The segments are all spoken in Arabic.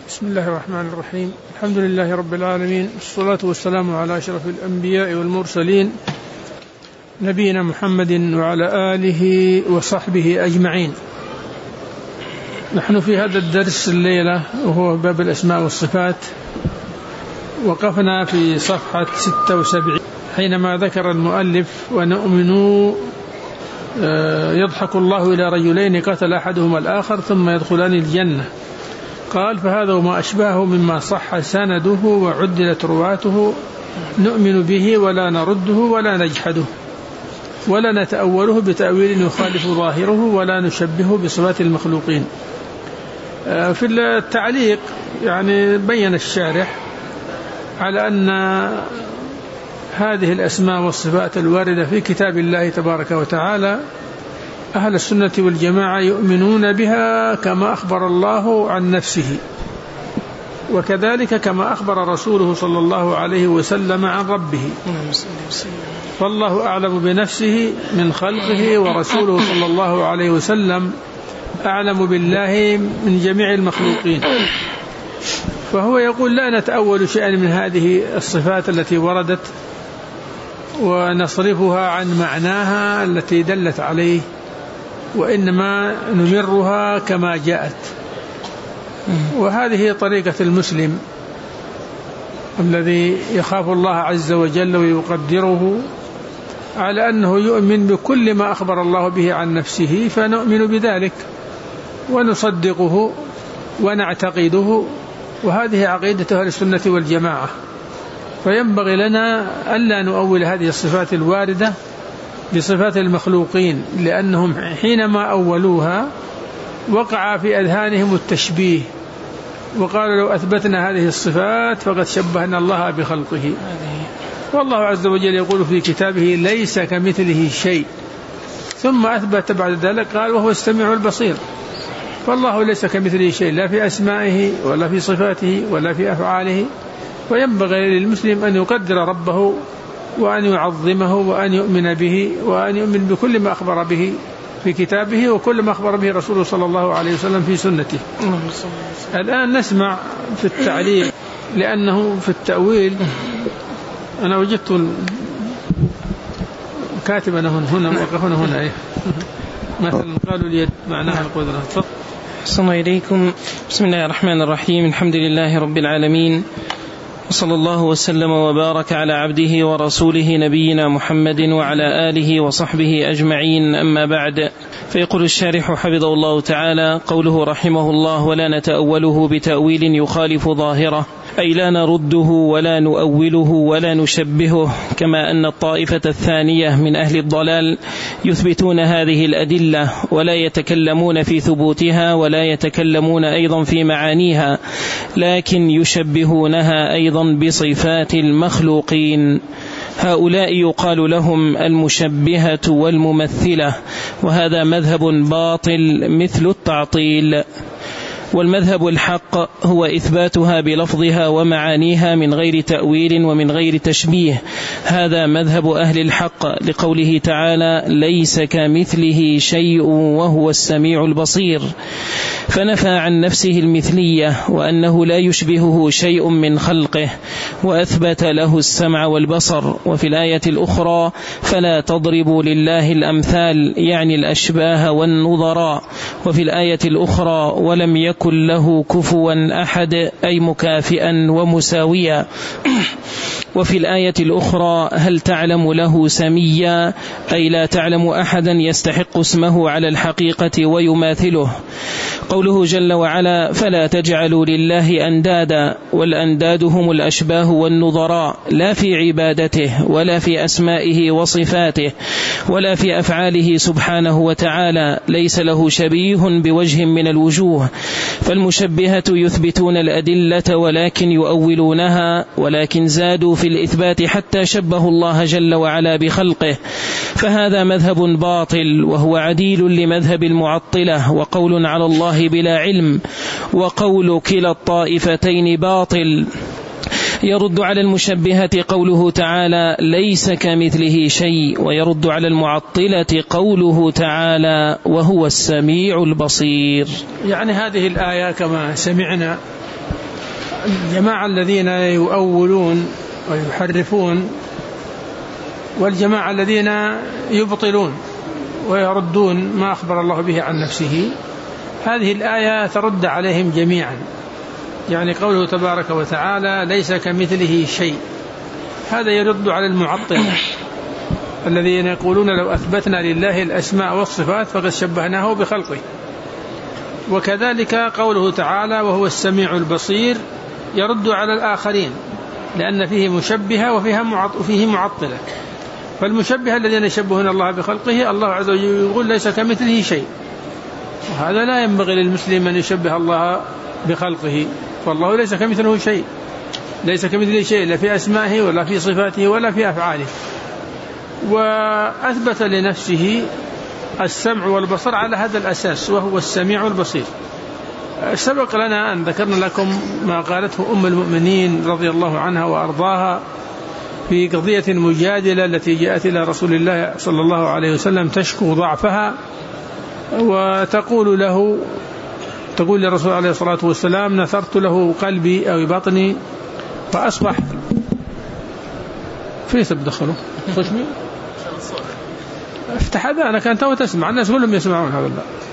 بسم الله الرحمن الرحيم. الحمد لله رب العالمين، والصلاة والسلام على أشرف الأنبياء والمرسلين نبينا محمد وعلى آله وصحبه أجمعين. نحن في هذا الدرس الليلة وهو باب الأسماء والصفات، وقفنا في صفحة 76 حينما ذكر المؤلف: ونؤمن يضحك الله إلى رجلين قتل أحدهما الآخر ثم يدخلان الجنة. قال: فهذا وما أشبهه مما صح سنده وعدلت رواته نؤمن به ولا نرده ولا نجحده ولا نتأوله بتأويل يخالف ظاهره ولا نشبهه بصفات المخلوقين. في التعليق بين الشارح على أن هذه الأسماء والصفات الواردة في كتاب الله تبارك وتعالى أهل السنة والجماعة يؤمنون بها كما أخبر الله عن نفسه، وكذلك كما أخبر رسوله صلى الله عليه وسلم عن ربه، فالله أعلم بنفسه من خلقه، ورسوله صلى الله عليه وسلم أعلم بالله من جميع المخلوقين. فهو يقول: لا نتأول شيئا من هذه الصفات التي وردت ونصرفها عن معناها التي دلت عليه، وإنما نمرها كما جاءت. وهذه طريقة المسلم الذي يخاف الله عز وجل ويقدره على أنه يؤمن بكل ما أخبر الله به عن نفسه، فنؤمن بذلك ونصدقه ونعتقده، وهذه عقيدة أهل السنة والجماعة. فينبغي لنا ألا نؤول هذه الصفات الواردة بصفات المخلوقين، لأنهم حينما أولوها وقع في أذهانهم التشبيه، وقالوا: لو أثبتنا هذه الصفات فقد شبهنا الله بخلقه. والله عز وجل يقول في كتابه: ليس كمثله شيء، ثم أثبت بعد ذلك قال: وهو السميع البصير. فالله ليس كمثله شيء، لا في أسمائه ولا في صفاته ولا في أفعاله. وينبغي للمسلم أن يقدر ربه وأن يعظمه وأن يؤمن به وأن يؤمن بكل ما أخبر به في كتابه وكل ما أخبر به رسوله صلى الله عليه وسلم في سنته. الآن نسمع في التعليق، لأنه في التأويل أنا وجدت كاتبنا هنا وقفنا هنا مثلا قالوا اليد معناها القدرة. السلام عليكم. بسم الله الرحمن الرحيم. الحمد لله رب العالمين، وصلى الله وسلم وبارك على عبده ورسوله نبينا محمد وعلى آله وصحبه أجمعين. أما بعد، فيقول الشارح حفظه الله تعالى: قوله رحمه الله: ولا نتأوله بتأويل يخالف ظاهره، أي لا نرده ولا نؤوله ولا نشبهه، كما أن الطائفة الثانية من أهل الضلال يثبتون هذه الأدلة ولا يتكلمون في ثبوتها ولا يتكلمون أيضا في معانيها، لكن يشبهونها أيضا بصفات المخلوقين. هؤلاء يقال لهم المشبهة والممثلة، وهذا مذهب باطل مثل التعطيل. والمذهب الحق هو إثباتها بلفظها ومعانيها من غير تأويل ومن غير تشبيه. هذا مذهب أهل الحق، لقوله تعالى: ليس كمثله شيء وهو السميع البصير، فنفى عن نفسه المثلية وأنه لا يشبهه شيء من خلقه، وأثبت له السمع والبصر. وفي الآية الأخرى: فلا تضربوا لله الأمثال، يعني الأشباه والنظراء. وفي الآية الأخرى: ولم يكن له كفوا أحد، أي مكافئا ومساويا. وفي الآية الأخرى: هل تعلم له سميا، أي لا تعلم أحدا يستحق اسمه على الحقيقة ويماثله. قوله جل وعلا: فلا تجعلوا لله أندادا، والأنداد هم الأشباه والنظراء، لا في عبادته ولا في أسمائه وصفاته ولا في أفعاله سبحانه وتعالى، ليس له شبيه بوجه من الوجوه. فالمشبهة يثبتون الأدلة ولكن يؤولونها، ولكن زادوا في الإثبات حتى شبهوا الله جل وعلا بخلقه، فهذا مذهب باطل، وهو عديل لمذهب المعطلة، وقول على الله بلا علم، وقول كلا الطائفتين باطل. يرد على المشبهة قوله تعالى ليس كمثله شيء، ويرد على المعطلة قوله تعالى وهو السميع البصير. يعني هذه الآية كما سمعنا الجماعة الذين يؤولون ويحرفون والجماعة الذين يبطلون ويردون ما أخبر الله به عن نفسه، هذه الآية ترد عليهم جميعا. يعني قوله تبارك وتعالى ليس كمثله شيء، هذا يرد على المعطلة الذين يقولون لو أثبتنا لله الأسماء والصفات فقد شبهناه بخلقه. وكذلك قوله تعالى وهو السميع البصير يرد على الآخرين، لأن فيه مشبهة وفيه معطلة. فالمشبهة الذين يشبهون الله بخلقه الله عز وجل يقول ليس كمثله شيء، وهذا لا ينبغي للمسلم أن يشبه الله بخلقه، فالله ليس كمثله شيء، ليس كمثله شيء لا في أسمائه ولا في صفاته ولا في أفعاله. وأثبت لنفسه السمع والبصر على هذا الأساس وهو السميع البصير. سبق لنا أن ذكرنا لكم ما قالته أم المؤمنين رضي الله عنها وأرضاها في قضية المجادلة التي جاءت إلى رسول الله صلى الله عليه وسلم تشكو ضعفها، وتقول له، تقول للرسول عليه الصلاة والسلام نثرت له قلبي أو بطني فأصبح في تدخله خشمي افتح هذا أنا كانت تسمع الناس كلهم يسمعون هذا.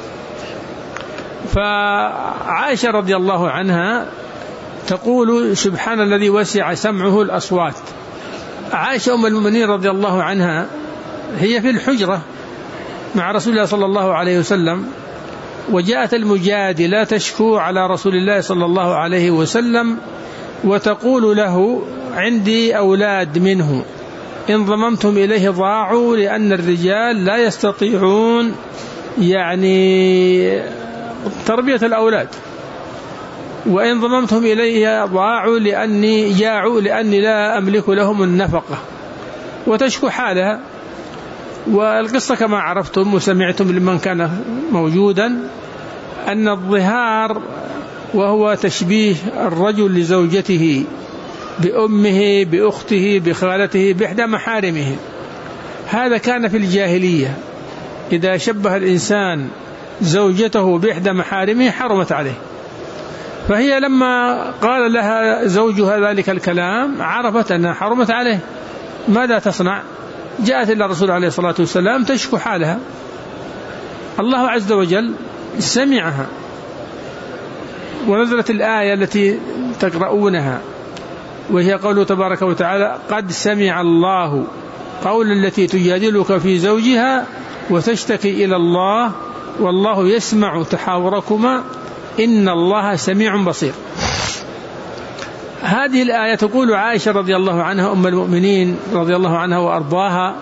فعائشة رضي الله عنها تقول سبحان الذي وسع سمعه الأصوات. عائشة أم المؤمنين رضي الله عنها هي في الحجرة مع رسول الله صلى الله عليه وسلم، وجاءت المجادلة تشكو على رسول الله صلى الله عليه وسلم وتقول له عندي أولاد منه إن ضممتم إليه ضاعوا، لأن الرجال لا يستطيعون يعني تربية الأولاد، وإن ضممتم إليه ضاعوا لأني لا أملك لهم النفقة، وتشكو حالها. والقصة كما عرفتم وسمعتم لمن كان موجودا أن الظهار وهو تشبيه الرجل لزوجته بأمه بأخته بخالته بإحدى محارمه، هذا كان في الجاهلية، إذا شبه الإنسان زوجته بإحدى محارمه حرمت عليه. فهي لما قال لها زوجها ذلك الكلام عرفت أنها حرمت عليه، ماذا تصنع؟ جاءت إلى الرسول عليه الصلاة والسلام تشكو حالها. الله عز وجل سمعها ونزلت الآية التي تقرؤونها وهي قوله تبارك وتعالى قد سمع الله قول التي تجادلك في زوجها وتشتكي إلى الله والله يسمع تحاوركما إن الله سميع بصير. هذه الآية تقول عائشة رضي الله عنها أم المؤمنين رضي الله عنها وأرضاها،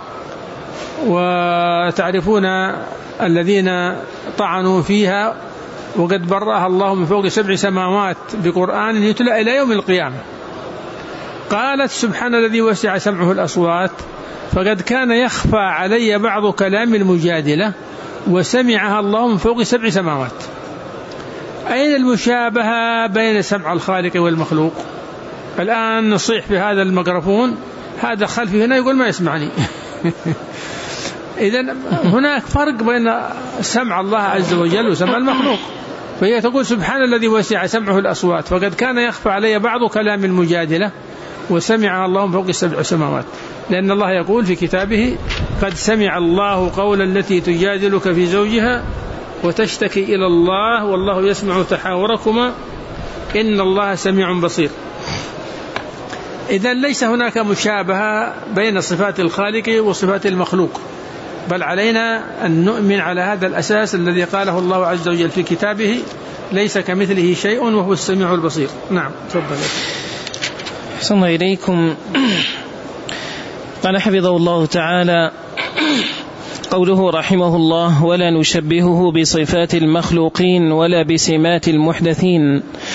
وتعرفون الذين طعنوا فيها وقد برأها الله من فوق 7 سماوات بقرآن يتلى إلى يوم القيامة. قالت سبحان الذي وسع سمعه الأصوات فقد كان يخفى علي بعض كلام المجادلة وسمعها الله من فوق 7 سماوات. أين المشابهة بين سمع الخالق والمخلوق؟ الآن نصيح في هذا الميكروفون، هذا خلفي هنا يقول ما يسمعني. إذن هناك فرق بين سمع الله عز وجل وسمع المخلوق. فهي تقول سبحان الذي وسع سمعه الأصوات فقد كان يخفى علي بعض كلام المجادلة وسمعها الله من فوق 7 سماوات، لأن الله يقول في كتابه قد سمع الله قول التي تجادلك في زوجها وتشتكي إلى الله والله يسمع تحاوركما إن الله سميع بصير. إذن ليس هناك مشابهة بين صفات الخالق وصفات المخلوق، بل علينا أن نؤمن على هذا الأساس الذي قاله الله عز وجل في كتابه ليس كمثله شيء وهو السميع البصير. نعم تفضل. أحسن إليكم. قال حفظه الله تعالى قوله رحمه الله ولا نشبهه بصفات المخلوقين ولا بسمات المحدثين،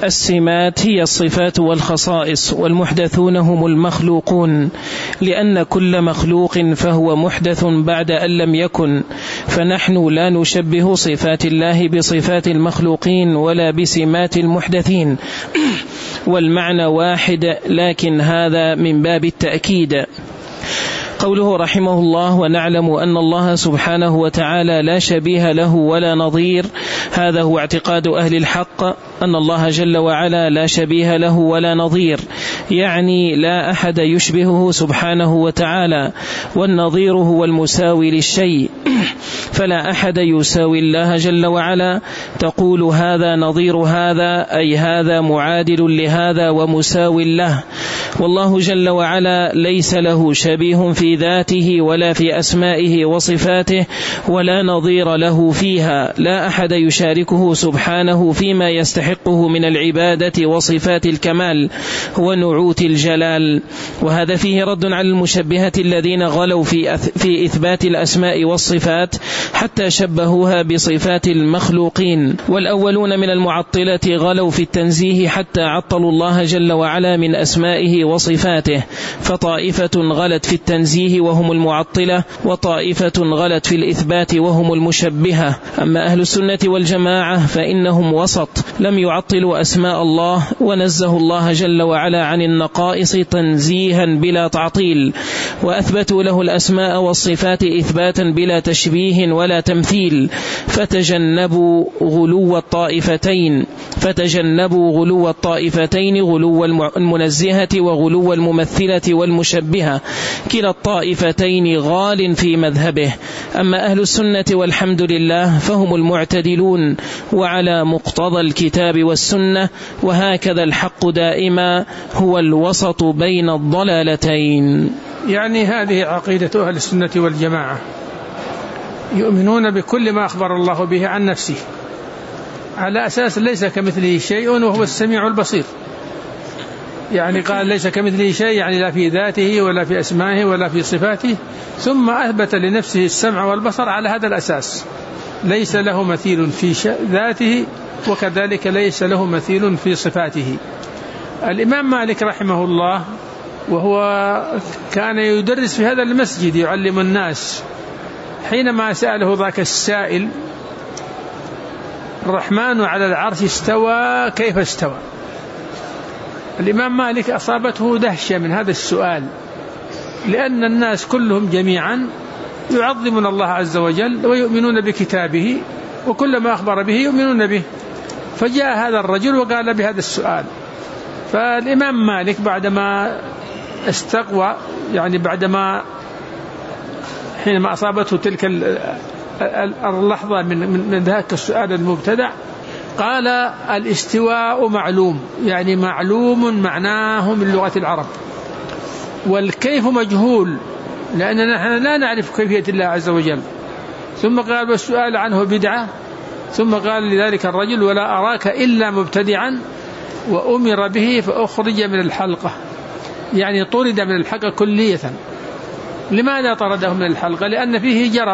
السمات هي الصفات والخصائص، والمحدثون هم المخلوقون، لأن كل مخلوق فهو محدث بعد أن لم يكن، فنحن لا نشبه صفات الله بصفات المخلوقين ولا بسمات المحدثين، والمعنى واحد، لكن هذا من باب التأكيد. قوله رحمه الله: ونعلم أن الله سبحانه وتعالى لا شبيه له ولا نظير، هذا هو اعتقاد أهل الحق، أن الله جل وعلا لا شبيه له ولا نظير، يعني لا أحد يشبهه سبحانه وتعالى، والنظير هو المساوي للشيء، فلا أحد يساوي الله جل وعلا، تقول هذا نظير هذا، أي هذا معادل لهذا ومساو له. والله جل وعلا ليس له شبيه في ذاته ولا في أسمائه وصفاته، ولا نظير له فيها، لا أحد يشاركه سبحانه فيما يستحقه من العبادة وصفات الكمال ونعوت الجلال. وهذا فيه رد على المشبهة الذين غلوا في إثبات الأسماء والصفات حتى شبهوها بصفات المخلوقين، والأولون من المعطلة غلوا في التنزيه حتى عطلوا الله جل وعلا من أسمائه وصفاته، فطائفة غلت في التنزيه وهم المعطلة، وطائفة غلت في الإثبات وهم المشبهة. أما أهل السنة والجماعة فإنهم وسط، لم يعطلوا أسماء الله، ونزهوا الله جل وعلا عن النقائص تنزيها بلا تعطيل، وأثبتوا له الأسماء والصفات إثباتا بلا تشبيه ولا تمثيل، فتجنبوا غلو الطائفتين، غلو المنزهة وغلو الممثلة والمشبهة، كلا الطائفتين غال في مذهبه. أما أهل السنة والحمد لله فهم المعتدلون وعلى مقتضى الكتاب والسنة، وهكذا الحق دائما هو الوسط بين الضلالتين. يعني هذه عقيدة أهل السنة والجماعة، يؤمنون بكل ما أخبر الله به عن نفسه على أساس ليس كمثله شيء وهو السميع البصير. يعني قال ليس كمثله شيء، يعني لا في ذاته ولا في أسمائه ولا في صفاته، ثم أثبت لنفسه السمع والبصر على هذا الأساس، ليس له مثيل في ذاته، وكذلك ليس له مثيل في صفاته. الإمام مالك رحمه الله وهو كان يدرس في هذا المسجد يعلم الناس، حينما سأله ذاك السائل: الرحمن على العرش استوى، كيف استوى؟ الإمام مالك أصابته دهشة من هذا السؤال، لأن الناس كلهم جميعا يعظمون الله عز وجل ويؤمنون بكتابه، وكل ما أخبر به يؤمنون به، فجاء هذا الرجل وقال بهذا السؤال. فالإمام مالك بعدما استقوى، يعني بعدما حينما أصابته تلك اللحظة من ذاك السؤال المبتدع، قال: الاستواء معلوم، يعني معلوم معناه من لغة العرب، والكيف مجهول، لأننا نحن لا نعرف كيفية الله عز وجل. ثم قال: والسؤال عنه بدعة. ثم قال لذلك الرجل: ولا أراك إلا مبتدعا، وأمر به فأخرج من الحلقة، يعني طرد من الحلقة كلية. لماذا طرده من الحلقة؟ لأن فيه جرب،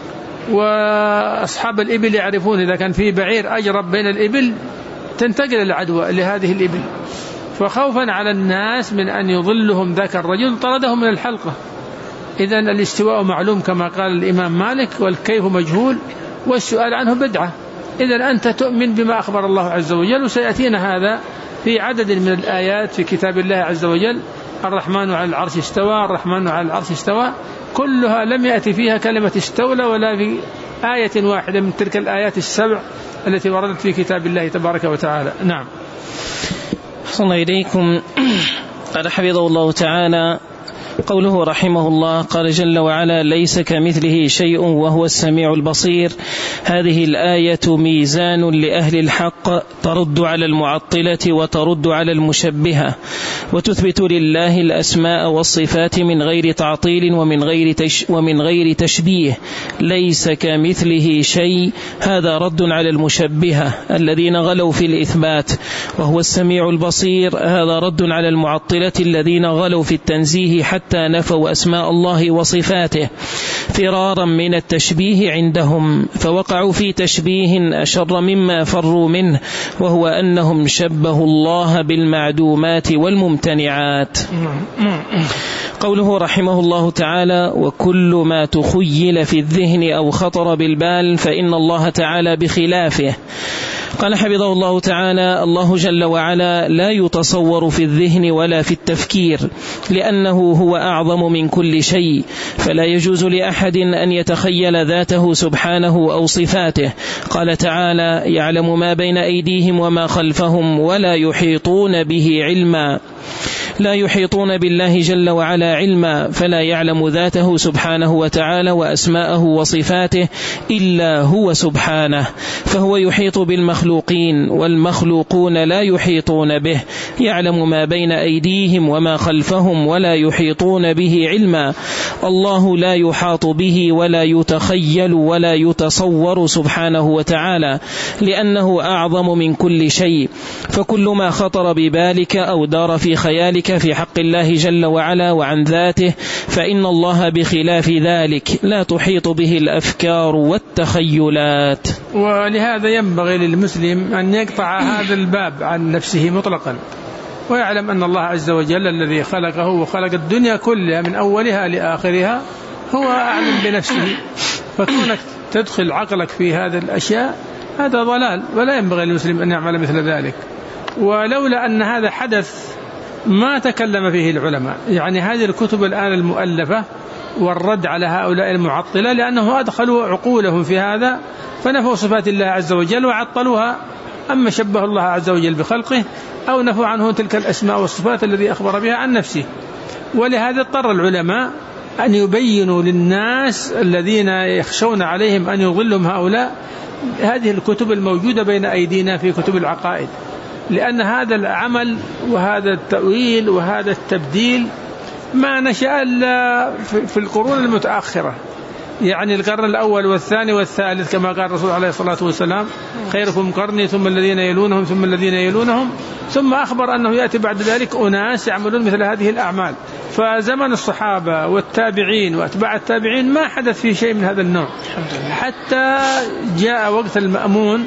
وأصحاب الإبل يعرفون إذا كان فيه بعير أجرب بين الإبل تنتقل العدوى لهذه الإبل، فخوفا على الناس من أن يضلهم ذاك الرجل طردهم من الحلقة. إذن الاستواء معلوم كما قال الإمام مالك، والكيف مجهول، والسؤال عنه بدعة. إذن أنت تؤمن بما أخبر الله عز وجل، وسيأتينا هذا في عدد من الآيات في كتاب الله عز وجل: الرحمن على العرش استوى، الرحمن على العرش استوى، كلها لم يأتي فيها كلمة استولى ولا في آية واحدة من تلك الآيات السبع التي وردت في كتاب الله تبارك وتعالى. نعم. أحسن الله إليكم. قال حفظه الله تعالى: قوله رحمه الله قال جل وعلا: ليس كمثله شيء وهو السميع البصير. هذه الآية ميزان لأهل الحق، ترد على المعطلة وترد على المشبهة، وتثبت لله الأسماء والصفات من غير تعطيل ومن غير تشبيه. ليس كمثله شيء، هذا رد على المشبهة الذين غلوا في الإثبات، وهو السميع البصير، هذا رد على المعطلة الذين غلوا في التنزيه حتى حتى نفوا أسماء الله وصفاته فرارا من التشبيه عندهم، فوقعوا في تشبيه أشر مما فروا منه، وهو أنهم شبهوا الله بالمعدومات والممتنعات. قوله رحمه الله تعالى: وكل ما تخيل في الذهن أو خطر بالبال فإن الله تعالى بخلافه. قال حفظه الله تعالى: الله جل وعلا لا يتصور في الذهن ولا في التفكير، لأنه هو أعظم من كل شيء، فلا يجوز لأحد أن يتخيل ذاته سبحانه أو صفاته. قال تعالى: يعلم ما بين أيديهم وما خلفهم ولا يحيطون به علما. لا يحيطون بالله جل وعلا علما، فلا يعلم ذاته سبحانه وتعالى وأسماءه وصفاته إلا هو سبحانه، فهو يحيط بالمخلوقين والمخلوقون لا يحيطون به. يعلم ما بين أيديهم وما خلفهم ولا يحيطون به علما. الله لا يحاط به ولا يتخيل ولا يتصور سبحانه وتعالى، لأنه أعظم من كل شيء. فكل ما خطر ببالك أو دار في خيالك في حق الله جل وعلا وعن ذاته فإن الله بخلاف ذلك، لا تحيط به الأفكار والتخيلات. ولهذا ينبغي للمسلم أن يقطع هذا الباب عن نفسه مطلقا، ويعلم أن الله عز وجل الذي خلقه وخلق الدنيا كلها من أولها لآخرها هو أعلم بنفسه. فكونك تدخل عقلك في هذه الأشياء هذا ضلال، ولا ينبغي للمسلم أن يعمل مثل ذلك. ولولا أن هذا حدث ما تكلم فيه العلماء. يعني هذه الكتب الآن المؤلفة والرد على هؤلاء المعطلة، لأنه أدخلوا عقولهم في هذا فنفوا صفات الله عز وجل وعطلوها، أما شبه الله عز وجل بخلقه أو نفوا عنه تلك الأسماء والصفات الذي أخبر بها عن نفسه. ولهذا اضطر العلماء أن يبينوا للناس الذين يخشون عليهم أن يضلهم هؤلاء هذه الكتب الموجودة بين أيدينا في كتب العقائد، لأن هذا العمل وهذا التأويل وهذا التبديل ما نشأ إلا في القرون المتأخرة، يعني القرن الأول والثاني والثالث، كما قال الرسول عليه الصلاة والسلام: خيركم قرني ثم الذين يلونهم ثم الذين يلونهم، ثم أخبر أنه يأتي بعد ذلك أناس يعملون مثل هذه الأعمال. فزمن الصحابة والتابعين وأتباع التابعين ما حدث فيه شيء من هذا النوع، حتى جاء وقت المأمون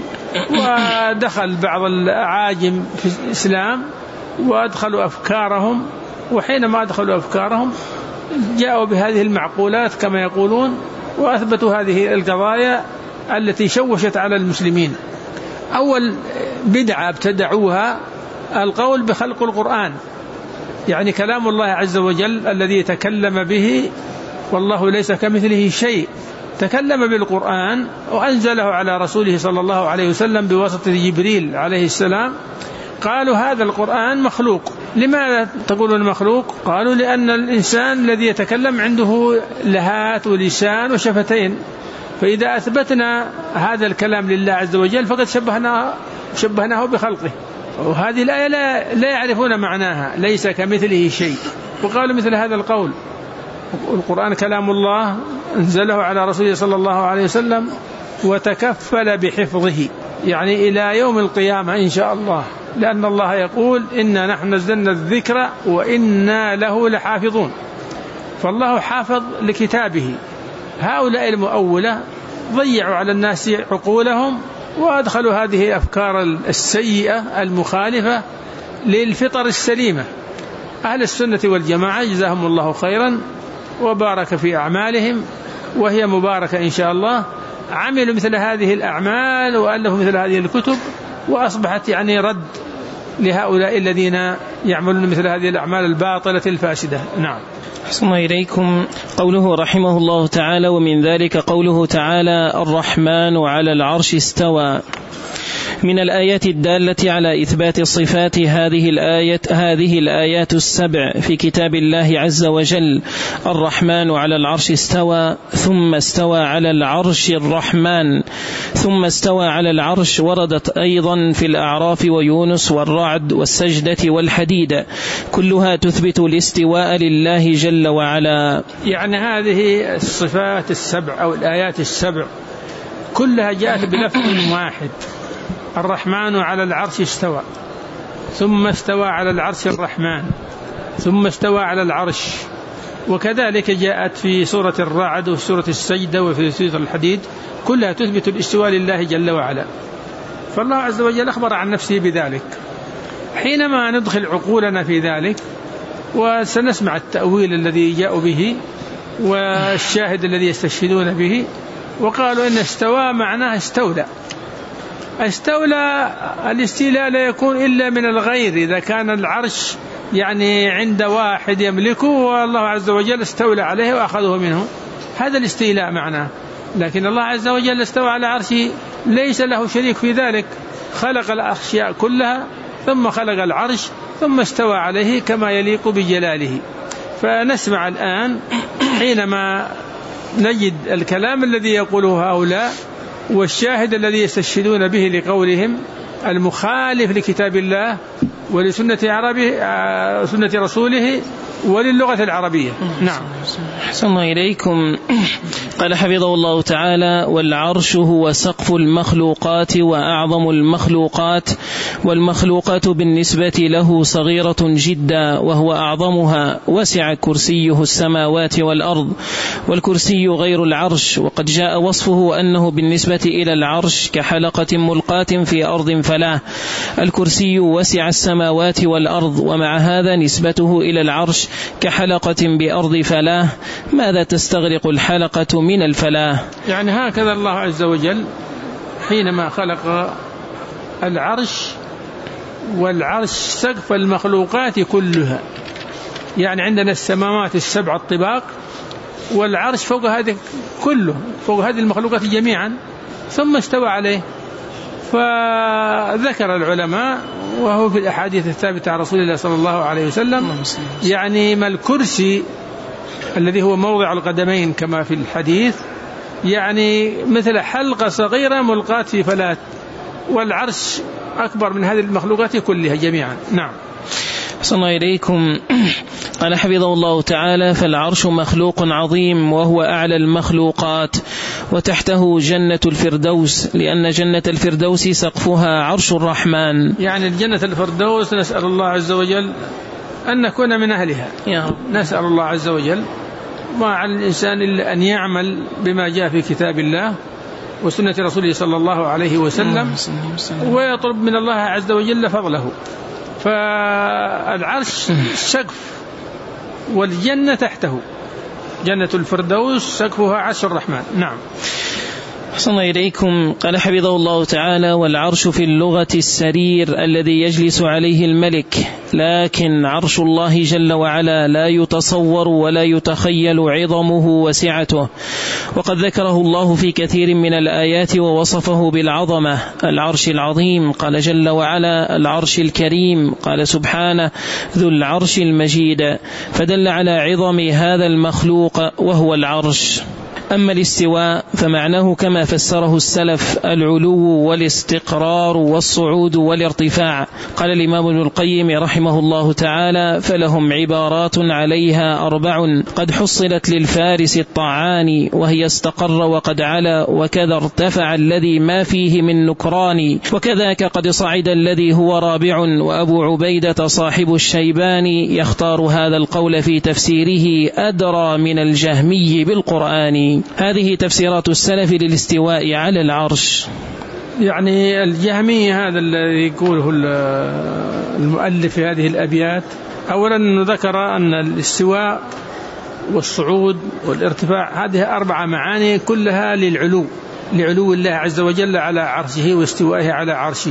ودخل بعض الأعاجم في الإسلام وأدخلوا أفكارهم، وحينما أدخلوا أفكارهم جاءوا بهذه المعقولات كما يقولون، وأثبتوا هذه القضايا التي شوشت على المسلمين. أول بدعة ابتدعوها القول بخلق القرآن، يعني كلام الله عز وجل الذي تكلم به والله ليس كمثله شيء، تكلم بالقرآن وأنزله على رسوله صلى الله عليه وسلم بواسطة جبريل عليه السلام. قالوا هذا القرآن مخلوق. لماذا تقولون مخلوق؟ قالوا لأن الإنسان الذي يتكلم عنده لهات ولسان وشفتين، فإذا أثبتنا هذا الكلام لله عز وجل فقد شبهناه بخلقه، وهذه الآية لا يعرفون معناها، ليس كمثله شيء. وقالوا مثل هذا القول: القرآن كلام الله أنزله على رسوله صلى الله عليه وسلم وتكفل بحفظه، يعني إلى يوم القيامة إن شاء الله، لأن الله يقول: إنا نحن نزلنا الذكر وإنا له لحافظون. فالله حافظ لكتابه. هؤلاء المؤولة ضيعوا على الناس عقولهم وأدخلوا هذه الأفكار السيئة المخالفة للفطر السليمة. أهل السنة والجماعة جزاهم الله خيرا وبارك في أعمالهم، وهي مباركة إن شاء الله، عملوا مثل هذه الأعمال وألفوا مثل هذه الكتب، وأصبحت يعني رد لهؤلاء الذين يعملون مثل هذه الأعمال الباطلة الفاسدة. نعم. أحسن إليكم. قوله رحمه الله تعالى: ومن ذلك قوله تعالى: الرحمن على العرش استوى. من الآيات الدالة على إثبات الصفات هذه الآيات السبع في كتاب الله عز وجل: الرحمن على العرش استوى، ثم استوى على العرش الرحمن، ثم استوى على العرش وردت أيضا في الأعراف ويونس والرعد والسجدة والحديد، كلها تثبت الاستواء لله جل وعلا. يعني هذه الصفات السبع أو الآيات السبع كلها جاءت بلفظ واحد: الرحمن على العرش استوى، ثم استوى على العرش الرحمن، ثم استوى على العرش. وكذلك جاءت في سورة الرعد وفي سورة السجدة وفي سورة الحديد، كلها تثبت الاستواء لله جل وعلا. فالله عز وجل أخبر عن نفسه بذلك. حينما ندخل عقولنا في ذلك وسنسمع التأويل الذي جاءوا به والشاهد الذي يستشهدون به، وقالوا إن استوى معناه استولى. الاستيلاء لا يكون إلا من الغير، إذا كان العرش يعني عند واحد يملكه والله عز وجل استولى عليه وأخذه منه، هذا الاستيلاء معناه. لكن الله عز وجل استوى على عرشه، ليس له شريك في ذلك، خلق الأشياء كلها ثم خلق العرش ثم استوى عليه كما يليق بجلاله. فنسمع الآن حينما نجد الكلام الذي يقوله هؤلاء والشاهد الذي يستشهدون به لقولهم المخالف لكتاب الله ولسنة سنة رسوله وللغة العربية. نعم. أحسن الله إليكم. قال حفظه الله تعالى: والعرش هو سقف المخلوقات وأعظم المخلوقات، والمخلوقات بالنسبة له صغيرة جدا وهو أعظمها، وسع كرسيه السماوات والأرض، والكرسي غير العرش. وقد جاء وصفه أنه بالنسبة إلى العرش كحلقة ملقاة في أرض فلاة. الكرسي وسع السماوات والأرض، ومع هذا نسبته إلى العرش كحلقة بأرض فلاة. ماذا تستغرق الحلقة من الفلاة؟ يعني هكذا الله عز وجل حينما خلق العرش، والعرش سقف المخلوقات كلها، يعني عندنا السماوات السبع الطباق والعرش فوق هذه كله، فوق هذه المخلوقات جميعا، ثم استوى عليه. فذكر العلماء وهو في الأحاديث الثابتة عن رسول الله صلى الله عليه وسلم يعني ما الكرسي الذي هو موضع القدمين كما في الحديث، يعني مثل حلقة صغيرة ملقاة في فلاة، والعرش أكبر من هذه المخلوقات كلها جميعا. نعم. أحسن الله إليكم. قال حفظه الله تعالى: فالعرش مخلوق عظيم وهو أعلى المخلوقات، وتحته جنة الفردوس، لأن جنة الفردوس سقفها عرش الرحمن. يعني الجنة الفردوس نسأل الله عز وجل أن نكون من أهلها يا رب. نسأل الله عز وجل ما على الإنسان إلا أن يعمل بما جاء في كتاب الله وسنة رسوله صلى الله عليه وسلم، ويطلب من الله عز وجل فضله. فالعرش سقف، والجنة تحته، جنة الفردوس سقفها عرش الرحمن. نعم. أحسن الله إليكم. قال حفظه الله تعالى: والعرش في اللغة السرير الذي يجلس عليه الملك، لكن عرش الله جل وعلا لا يتصور ولا يتخيل عظمه وسعته، وقد ذكره الله في كثير من الآيات ووصفه بالعظمة. العرش العظيم، قال جل وعلا: العرش الكريم، قال سبحانه: ذو العرش المجيد، فدل على عظم هذا المخلوق وهو العرش. أما الاستواء فمعناه كما فسره السلف: العلو والاستقرار والصعود والارتفاع. قال الإمام ابن القيم رحمه الله تعالى: فلهم عبارات عليها 4 قد حصلت للفارس الطعان، وهي استقر وقد علا، وكذا ارتفع الذي ما فيه من نكران، وكذاك قد صعد الذي هو رابع. وأبو عبيدة صاحب الشيباني يختار هذا القول في تفسيره أدرى من الجهمي بالقرآن. هذه تفسيرات السلف للاستواء على العرش. يعني الجهمي هذا الذي يقوله المؤلف في هذه الأبيات، أولا ذكر أن الاستواء والصعود والارتفاع هذه 4 معاني كلها لعلو الله عز وجل على عرشه واستوائه على عرشه.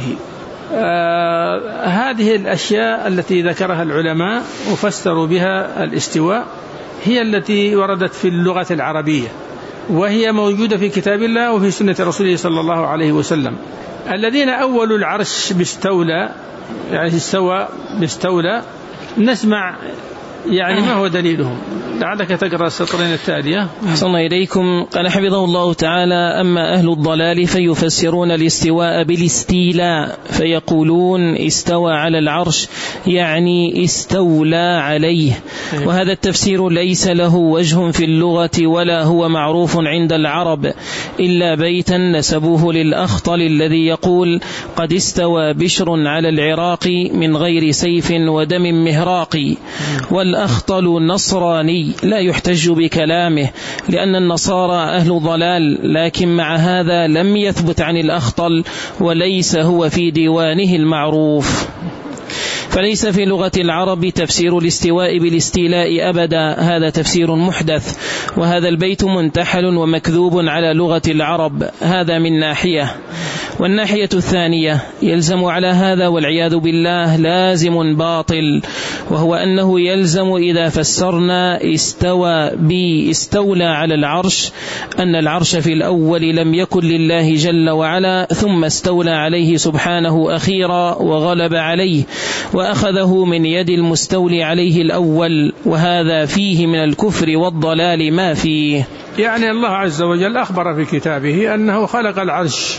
هذه الأشياء التي ذكرها العلماء وفسروا بها الاستواء هي التي وردت في اللغة العربية، وهي موجودة في كتاب الله وفي سنة رسوله صلى الله عليه وسلم. الذين أولوا العرش باستولى، يعني استوى باستولى، نسمع يعني ما هو دليلهم. لعلك تقرأ السطرين التالية. أحسن الله إليكم. قال حفظه الله تعالى: أما أهل الضلال فيفسرون الاستواء بالاستيلاء، فيقولون استوى على العرش يعني استولى عليه، وهذا التفسير ليس له وجه في اللغة ولا هو معروف عند العرب، إلا بيتا نسبوه للأخطل الذي يقول: قد استوى بشر على العراق من غير سيف ودم مهراق. والأخطل نصراني لا يحتج بكلامه لأن النصارى أهل ضلال، لكن مع هذا لم يثبت عن الأخطل وليس هو في ديوانه المعروف. فليس في لغة العرب تفسير الاستواء بالاستيلاء أبدا، هذا تفسير محدث، وهذا البيت منتحل ومكذوب على لغة العرب، هذا من ناحية. والناحية الثانية يلزم على هذا والعياذ بالله لازم باطل، وهو أنه يلزم إذا فسرنا استولى على العرش أن العرش في الأول لم يكن لله جل وعلا، ثم استولى عليه سبحانه أخيرا وغلب عليه وأخذه من يد المستولي عليه الأول، وهذا فيه من الكفر والضلال ما فيه. يعني الله عز وجل أخبر في كتابه أنه خلق العرش،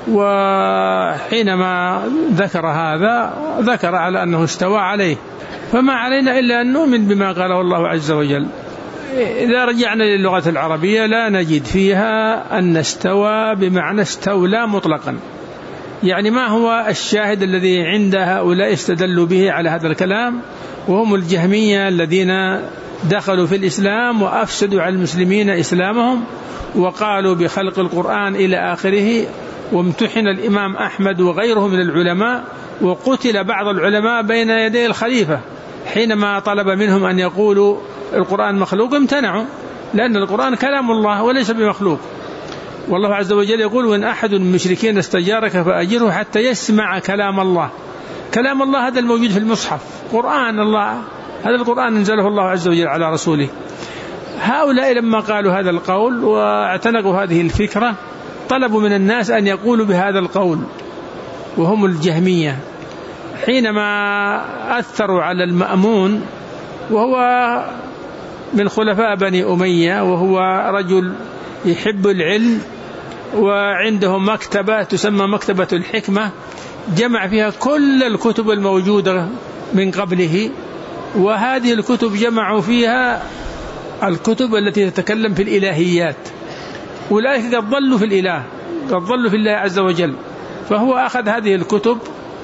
وحينما ذكر هذا ذكر على أنه استوى عليه، فما علينا إلا أن نؤمن بما قاله الله عز وجل. إذا رجعنا للغة العربية لا نجد فيها أن استوى بمعنى استولى مطلقا، يعني ما هو الشاهد الذي عند هؤلاء استدلوا به على هذا الكلام، وهم الجهمية الذين دخلوا في الإسلام وأفسدوا على المسلمين إسلامهم، وقالوا بخلق القرآن إلى آخره. وامتحن الإمام أحمد وغيره من العلماء، وقتل بعض العلماء بين يدي الخليفة حينما طلب منهم أن يقولوا القرآن مخلوق، امتنعوا، لأن القرآن كلام الله وليس بمخلوق. والله عز وجل يقول: وإن أحد من المشركين استجارك فأجره حتى يسمع كلام الله. كلام الله هذا الموجود في المصحف، قرآن الله، هذا القرآن انزله الله عز وجل على رسوله. هؤلاء لما قالوا هذا القول واعتنقوا هذه الفكرة طلبوا من الناس أن يقولوا بهذا القول، وهم الجهمية، حينما أثروا على المأمون، وهو من خلفاء بني أمية، وهو رجل يحب العلم، وعنده مكتبة تسمى مكتبة الحكمة، جمع فيها كل الكتب الموجودة من قبله، وهذه الكتب جمعوا فيها الكتب التي تتكلم في الإلهيات. أولئك قد ضلوا في الإله، قد ضلوا في الله عز وجل، فهو أخذ هذه الكتب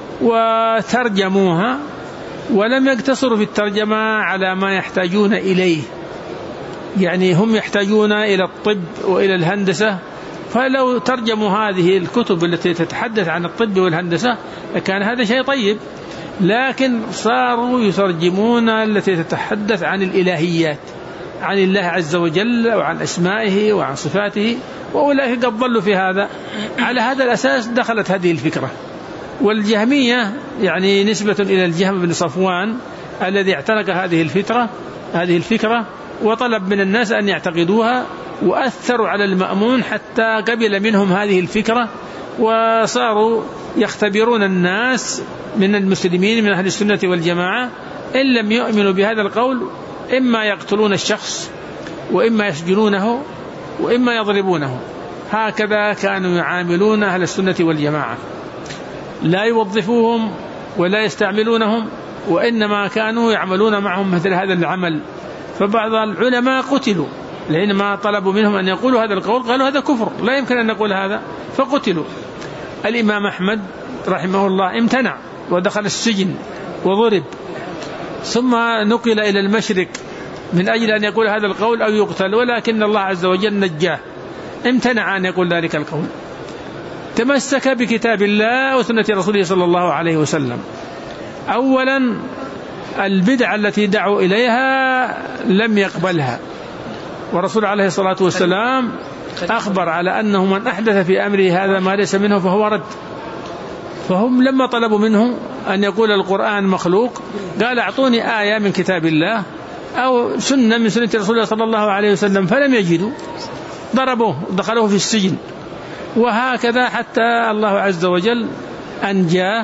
وترجموها، ولم يقتصروا في الترجمة على ما يحتاجون إليه، يعني هم يحتاجون إلى الطب وإلى الهندسة، فلو ترجموا هذه الكتب التي تتحدث عن الطب والهندسة كان هذا شيء طيب، لكن صاروا يترجمون التي تتحدث عن الإلهيات، عن الله عز وجل وعن أسمائه وعن صفاته، وأولئك قد ضلوا في هذا. على هذا الأساس دخلت هذه الفكرة. والجهمية يعني نسبة إلى الجهم بن صفوان الذي اعتنق هذه الفكرة وطلب من الناس أن يعتقدوها، وأثروا على المأمون حتى قبل منهم هذه الفكرة، وصاروا يختبرون الناس من المسلمين من أهل السنة والجماعة، إن لم يؤمنوا بهذا القول إما يقتلون الشخص، وإما يسجنونه، وإما يضربونه. هكذا كانوا يعاملون أهل السنة والجماعة، لا يوظفوهم ولا يستعملونهم، وإنما كانوا يعملون معهم مثل هذا العمل. فبعض العلماء قتلوا لأنما طلبوا منهم أن يقولوا هذا القول، قالوا هذا كفر لا يمكن أن نقول هذا، فقتلوا. الإمام أحمد رحمه الله امتنع ودخل السجن وضرب، ثم نقل إلى المشرق من أجل أن يقول هذا القول أو يقتل، ولكن الله عز وجل نجاه، امتنع أن يقول ذلك القول، تمسك بكتاب الله وسنة رسوله صلى الله عليه وسلم. أولا البدع التي دعوا إليها لم يقبلها، ورسول عليه الصلاة والسلام أخبر على أنه من أحدث في أمره هذا ما ليس منه فهو رد. فهم لما طلبوا منه أن يقول القرآن مخلوق قال أعطوني آية من كتاب الله أو سنة من سنة رسول الله صلى الله عليه وسلم، فلم يجدوا، ضربوه دخلوه في السجن. وهكذا حتى الله عز وجل أنجاه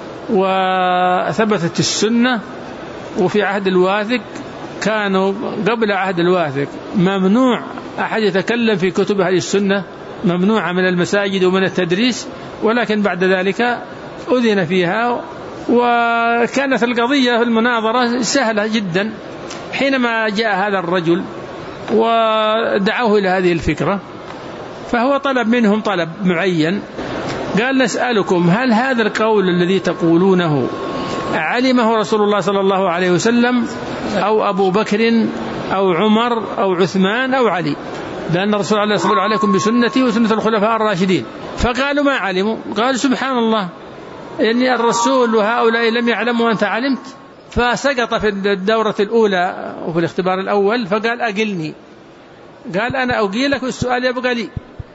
وثبتت السنة. وفي عهد الواثق كانوا قبل عهد الواثق ممنوع أحد يتكلم في كتب أهل السنة، ممنوعة من المساجد ومن التدريس، ولكن بعد ذلك أذن فيها، وكانت القضية في المناظرة سهلة جدا. حينما جاء هذا الرجل ودعوه إلى هذه الفكرة، فهو طلب منهم طلب معين، قال نسألكم هل هذا القول الذي تقولونه علمه رسول الله صلى الله عليه وسلم أو أبو بكر أو عمر أو عثمان أو علي، لأن الرسول عليه الصلاة والسلام عليكم بسنتي وسنة الخلفاء الراشدين. فقالوا ما علموا، قال سبحان الله إني الرسول وهؤلاء لم يعلموا وأنت علمت. فسقط في الدورة الأولى وفي الاختبار الأول، فقال أقلني، قال أنا أقيلك والسؤال يبقى لي.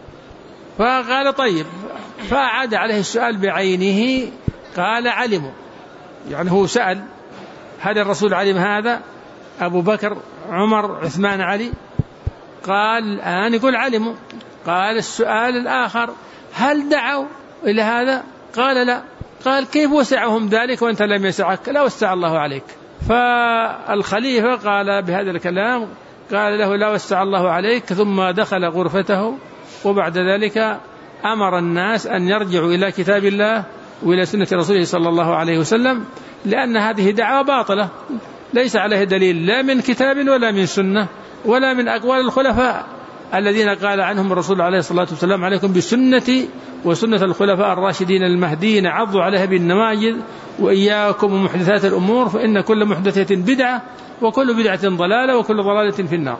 فقال طيب، فأعاد عليه السؤال بعينه، قال علموا، يعني هو سأل هل الرسول علم هذا؟ أبو بكر عمر عثمان علي؟ قال الآن يقول علموا. قال السؤال الآخر هل دعوا إلى هذا؟ قال لا. قال كيف وسعهم ذلك وأنت لم يسعك؟ لا وسع الله عليك. فالخليفة قال بهذا الكلام، قال له لا وسع الله عليك، ثم دخل غرفته. وبعد ذلك أمر الناس أن يرجعوا إلى كتاب الله وإلى سنة رسوله صلى الله عليه وسلم، لأن هذه دعوة باطلة ليس عليه دليل لا من كتاب ولا من سنة ولا من أقوال الخلفاء الذين قال عنهم الرسول عليه الصلاة والسلام عليكم بسنتي وسنة الخلفاء الراشدين المهديين عضوا عليها بالنواجذ وإياكم ومحدثات الأمور فإن كل محدثة بدعة وكل بدعة ضلالة وكل ضلالة في النار.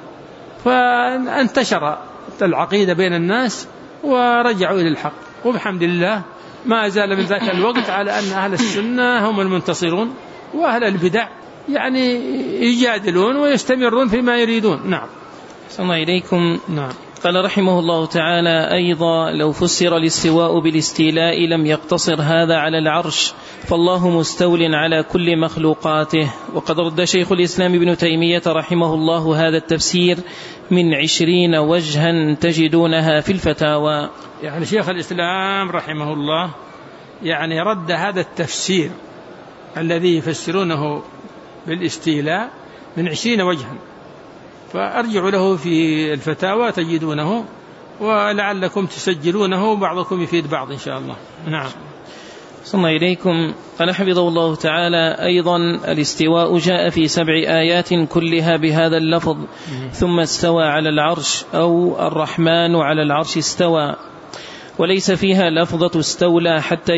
فانتشر العقيدة بين الناس ورجعوا إلى الحق، وبحمد الله ما زال من ذاك الوقت على أن أهل السنة هم المنتصرون، وأهل البدع يعني يجادلون ويستمرون فيما يريدون. نعم. صلى الله إليكم. نعم. قال رحمه الله تعالى أيضا لو فسر الاستواء بالاستيلاء لم يقتصر هذا على العرش، فالله مستول على كل مخلوقاته. وقد رد شيخ الإسلام ابن تيمية رحمه الله هذا التفسير من 20 وجها تجدونها في الفتاوى. يعني شيخ الإسلام رحمه الله يعني رد هذا التفسير الذي يفسرونه بالاستيلاء من 20 وجها، فأرجعوا له في الفتاوى تجدونه، ولعلكم تسجلونه بعضكم يفيد بعض إن شاء الله. نعم. صلى الله إليكم. قال حفظه الله تعالى أيضا الاستواء جاء في 7 آيات كلها بهذا اللفظ، ثم استوى على العرش أو الرحمن على العرش استوى، وليس فيها لفظة استولى حتى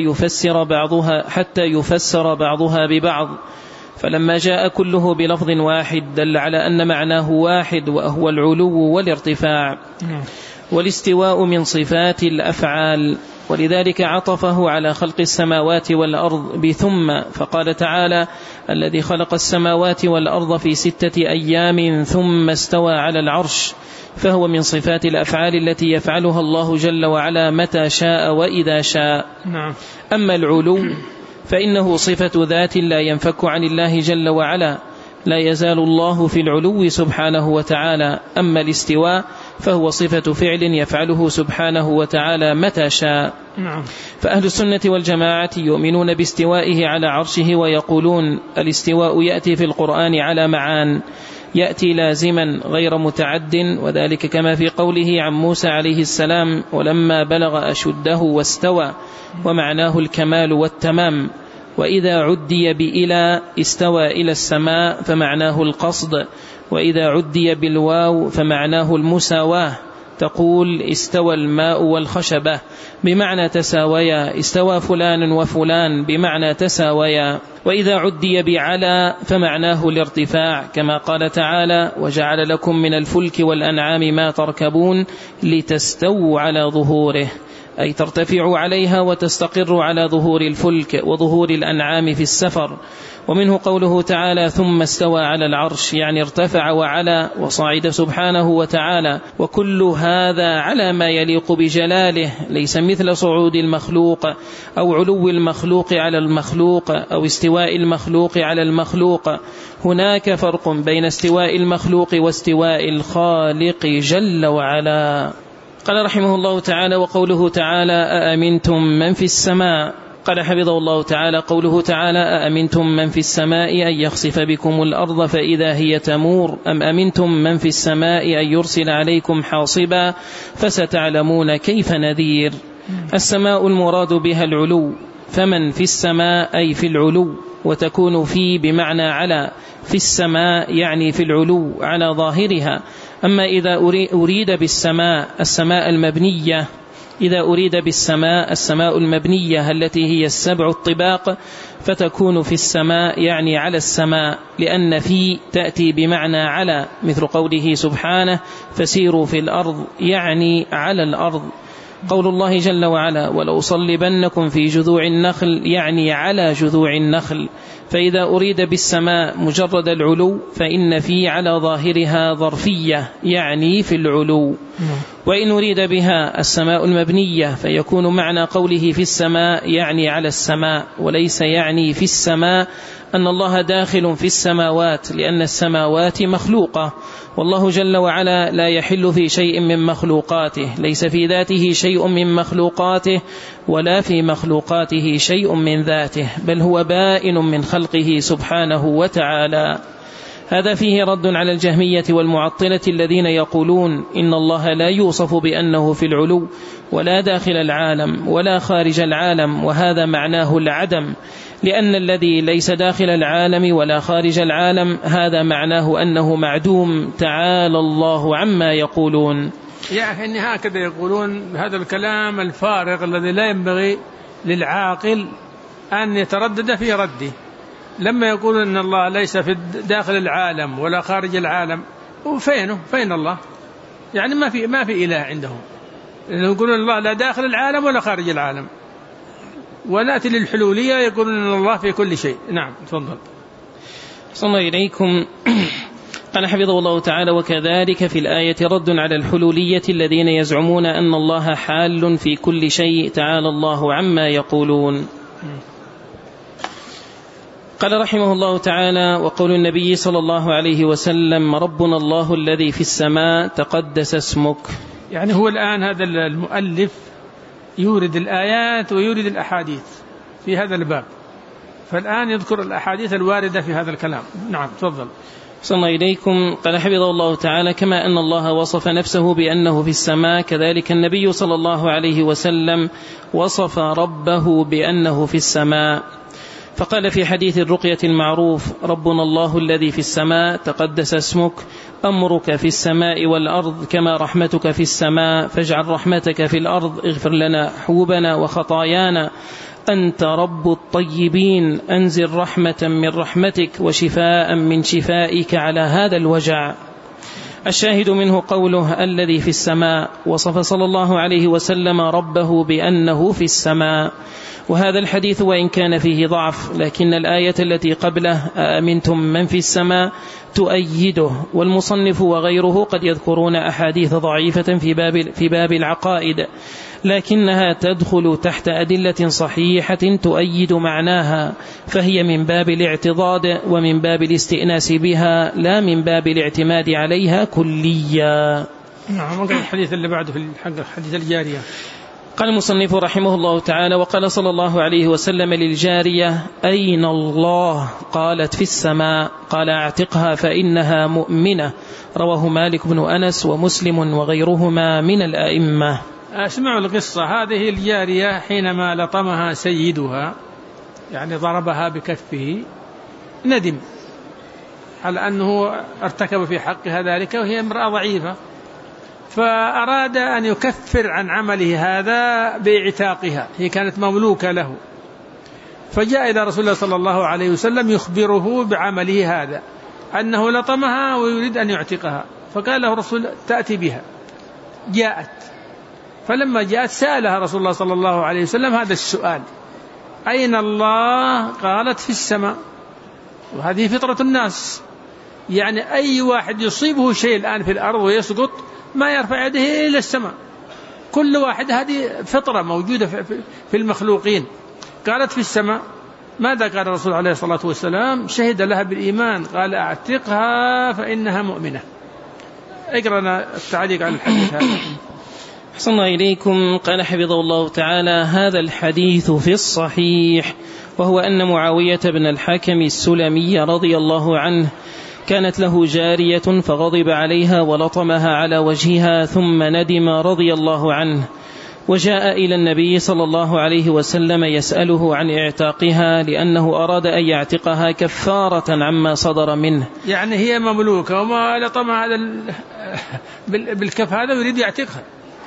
يفسر بعضها ببعض، فلما جاء كله بلفظ واحد دل على أن معناه واحد وهو العلو والارتفاع. والاستواء من صفات الأفعال، ولذلك عطفه على خلق السماوات والأرض بثم، فقال تعالى الذي خلق السماوات والأرض في 6 أيام ثم استوى على العرش، فهو من صفات الأفعال التي يفعلها الله جل وعلا متى شاء وإذا شاء. أما العلو فإنه صفة ذات لا ينفك عن الله جل وعلا، لا يزال الله في العلو سبحانه وتعالى. أما الاستواء فهو صفة فعل يفعله سبحانه وتعالى متى شاء. فأهل السنة والجماعة يؤمنون باستوائه على عرشه، ويقولون الاستواء يأتي في القرآن على معان، يأتي لازما غير متعد، وذلك كما في قوله عن موسى عليه السلام ولما بلغ أشده واستوى، ومعناه الكمال والتمام. وإذا عدي بإلى استوى إلى السماء فمعناه القصد، وإذا عدي بالواو فمعناه المساواة، تقول استوى الماء والخشبة بمعنى تساويا، استوى فلان وفلان بمعنى تساويا. وإذا عدي بعلى فمعناه الارتفاع، كما قال تعالى وجعل لكم من الفلك والأنعام ما تركبون لتستووا على ظهوره، أي ترتفعوا عليها وتستقروا على ظهور الفلك وظهور الأنعام في السفر. ومنه قوله تعالى ثم استوى على العرش، يعني ارتفع وعلى وصعد سبحانه وتعالى، وكل هذا على ما يليق بجلاله، ليس مثل صعود المخلوق أو علو المخلوق على المخلوق أو استواء المخلوق على المخلوق. هناك فرق بين استواء المخلوق واستواء الخالق جل وعلا. قال رحمه الله تعالى وقوله تعالى أأمنتم من في السماء. قال حفظه الله تعالى قوله تعالى أأمنتم من في السماء أن يخسف بكم الأرض فإذا هي تمور، أم أمنتم من في السماء أن يرسل عليكم حاصبا فستعلمون كيف نذير. السماء المراد بها العلو، فمن في السماء أي في العلو، وتكون في بمعنى على، في السماء يعني في العلو على ظاهرها. أما إذا أريد بالسماء السماء المبنية إذا أريد بالسماء السماء المبنية التي هي السبع الطباق فتكون في السماء يعني على السماء، لأن في تأتي بمعنى على، مثل قوله سبحانه فسيروا في الأرض يعني على الأرض. قول الله جل وعلا ولأصلبنكم في جذوع النخل يعني على جذوع النخل. فإذا أريد بالسماء مجرد العلو فإن في على ظاهرها ظرفية يعني في العلو. وإن أريد بها السماء المبنية فيكون معنى قوله في السماء يعني على السماء، وليس يعني في السماء أن الله داخل في السماوات، لأن السماوات مخلوقة، والله جل وعلا لا يحل في شيء من مخلوقاته، ليس في ذاته شيء من مخلوقاته ولا في مخلوقاته شيء من ذاته، بل هو بائن من خلقه سبحانه وتعالى. هذا فيه رد على الجهمية والمعطلة الذين يقولون إن الله لا يوصف بأنه في العلو ولا داخل العالم ولا خارج العالم، وهذا معناه العدم، لأن الذي ليس داخل العالم ولا خارج العالم هذا معناه أنه معدوم، تعالى الله عما يقولون. يعني هكذا يقولون هذا الكلام الفارغ الذي لا ينبغي للعاقل أن يتردد في رده. لما يقولون أن الله ليس في داخل العالم ولا خارج العالم، فين الله؟ يعني ما في إله عندهم. يقولون الله لا داخل العالم ولا خارج العالم. ونأتي للحلولية يقولون أن الله في كل شيء. نعم تفضل. صلى الله إليكم. قال حفظه الله تعالى وكذلك في الآية رد على الحلولية الذين يزعمون أن الله حال في كل شيء، تعالى الله عما يقولون. قال رحمه الله تعالى وقول النبي صلى الله عليه وسلم ربنا الله الذي في السماء تقدس اسمك. يعني هو الآن هذا المؤلف يورد الآيات ويورد الأحاديث في هذا الباب، فالآن يذكر الأحاديث الواردة في هذا الكلام. نعم تفضل. صلى الله إليكم. قال حفظه الله تعالى كما أن الله وصف نفسه بأنه في السماء كذلك النبي صلى الله عليه وسلم وصف ربه بأنه في السماء، فقال في حديث الرقية المعروف ربنا الله الذي في السماء تقدس اسمك، أمرك في السماء والأرض كما رحمتك في السماء، فاجعل رحمتك في الأرض، اغفر لنا حوبنا وخطايانا، أنت رب الطيبين، أنزل رحمة من رحمتك وشفاء من شفائك على هذا الوجع. الشاهد منه قوله الذي في السماء، وصف صلى الله عليه وسلم ربه بأنه في السماء. وهذا الحديث وإن كان فيه ضعف لكن الآية التي قبله أأمنتم من في السماء تؤيده، والمصنف وغيره قد يذكرون أحاديث ضعيفة في باب العقائد، لكنها تدخل تحت أدلة صحيحة تؤيد معناها، فهي من باب الاعتضاد ومن باب الاستئناس بها لا من باب الاعتماد عليها كليا. نعم. الحديث اللي بعده في الحديث الجارية. قال المصنف رحمه الله تعالى وقال صلى الله عليه وسلم للجارية أين الله؟ قالت في السماء، قال اعتقها فإنها مؤمنة. رواه مالك بن أنس ومسلم وغيرهما من الأئمة. اسمعوا القصة. هذه الجارية حينما لطمها سيدها يعني ضربها بكفه ندم على أنه ارتكب في حقها ذلك، وهي امرأة ضعيفة، فأراد أن يكفر عن عمله هذا باعتاقها، هي كانت مملوكة له، فجاء إلى رسول الله صلى الله عليه وسلم يخبره بعمله هذا أنه لطمها ويريد أن يعتقها، فقال له الرسول تأتي بها. جاءت، فلما جاءت سألها رسول الله صلى الله عليه وسلم هذا السؤال أين الله؟ قالت في السماء. وهذه فطرة الناس، يعني أي واحد يصيبه شيء الآن في الأرض ويسقط ما يرفع يده إلى السماء، كل واحد، هذه فطرة موجودة في المخلوقين. قالت في السماء. ماذا قال الرسول عليه الصلاة والسلام؟ شهد لها بالإيمان، قال اعتقها فإنها مؤمنة. اقرأنا التعليق على الحديث هذا. أحسن الله إليكم. قال حفظه الله تعالى هذا الحديث في الصحيح، وهو أن معاوية بن الحكم السلمي رضي الله عنه كانت له جارية فغضب عليها ولطمها على وجهها ثم ندم رضي الله عنه، وجاء إلى النبي صلى الله عليه وسلم يسأله عن اعتاقها لأنه أراد أن يعتقها كفارة عما صدر منه. يعني هي مملوكة وما لطمها هذا بالكف هذا يريد يعتقها،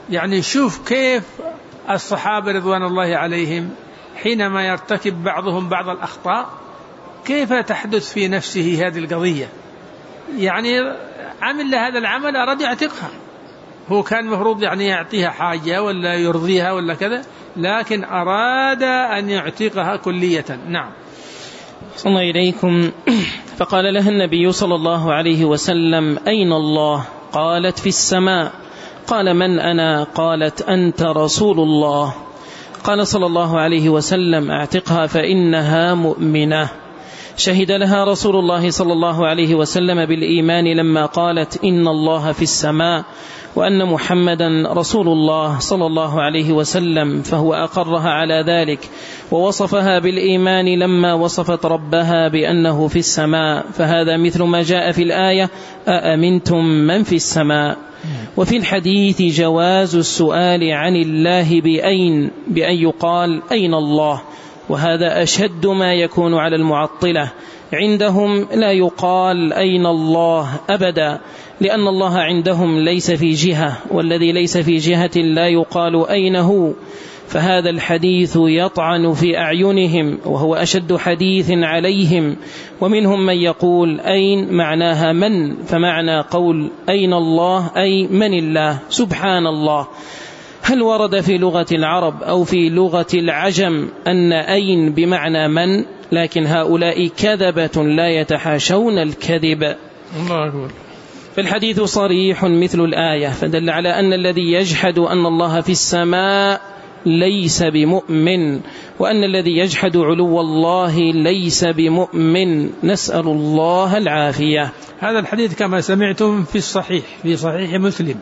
يعني شوف كيف الصحابة رضوان الله عليهم حينما يرتكب بعضهم بعض الأخطاء كيف تحدث في نفسه هذه القضية. يعني عمل هذا العمل أراد يعتقها، هو كان مفروض يعني يعطيها حاجة ولا يرضيها ولا كذا، لكن أراد أن يعتقها كلية. نعم. صلى الله إليكم. فقال لها النبي صلى الله عليه وسلم: أين الله؟ قالت: في السماء. قال: من أنا؟ قالت: أنت رسول الله. قال صلى الله عليه وسلم: اعتقها فإنها مؤمنة. شهد لها رسول الله صلى الله عليه وسلم بالإيمان لما قالت: إن الله في السماء وأن محمدا رسول الله صلى الله عليه وسلم، فهو أقرها على ذلك، ووصفها بالإيمان لما وصفت ربها بأنه في السماء، فهذا مثل ما جاء في الآية: أأمنتم من في السماء. وفي الحديث جواز السؤال عن الله بأن يقال: أين الله؟ وهذا أشد ما يكون على المعطلة، عندهم لا يقال أين الله أبدا، لأن الله عندهم ليس في جهة، والذي ليس في جهة لا يقال أين هو، فهذا الحديث يطعن في أعينهم وهو أشد حديث عليهم. ومنهم من يقول أين معناها من، فمعنى قول أين الله أي من الله سبحان الله. هل ورد في لغة العرب أو في لغة العجم أن أين بمعنى من؟ لكن هؤلاء كذبة لا يتحاشون الكذب. الله أكبر. فالحديث صريح مثل الآية، فدل على أن الذي يجحد أن الله في السماء ليس بمؤمن، وأن الذي يجحد علو الله ليس بمؤمن، نسأل الله العافية. هذا الحديث كما سمعتم في صحيح مسلم،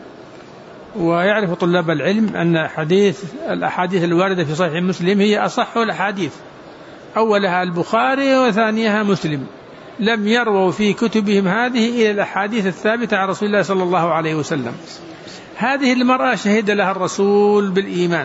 ويعرف طلاب العلم أن الأحاديث الواردة في صحيح مسلم هي أصح الأحاديث، أولها البخاري وثانيها مسلم، لم يروا في كتبهم هذه إلى الأحاديث الثابتة عن رسول الله صلى الله عليه وسلم. هذه المرأة شهد لها الرسول بالإيمان.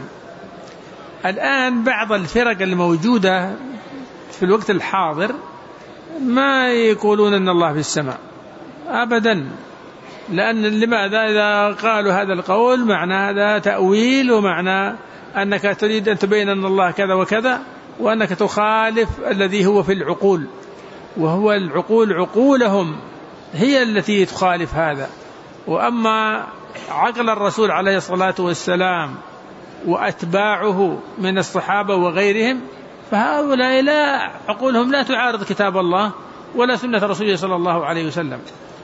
الآن بعض الفرق الموجودة في الوقت الحاضر ما يقولون أن الله في السماء أبدا، لأن لماذا؟ إذا قالوا هذا القول معنى هذا تأويل، ومعنى أنك تريد أن تبين أن الله كذا وكذا، وأنك تخالف الذي هو في العقول، وهو العقول عقولهم هي التي تخالف هذا. وأما عقل الرسول عليه الصلاة والسلام وأتباعه من الصحابة وغيرهم، فهؤلاء لا عقولهم لا تعارض كتاب الله ولا سنة رسوله صلى الله عليه وسلم.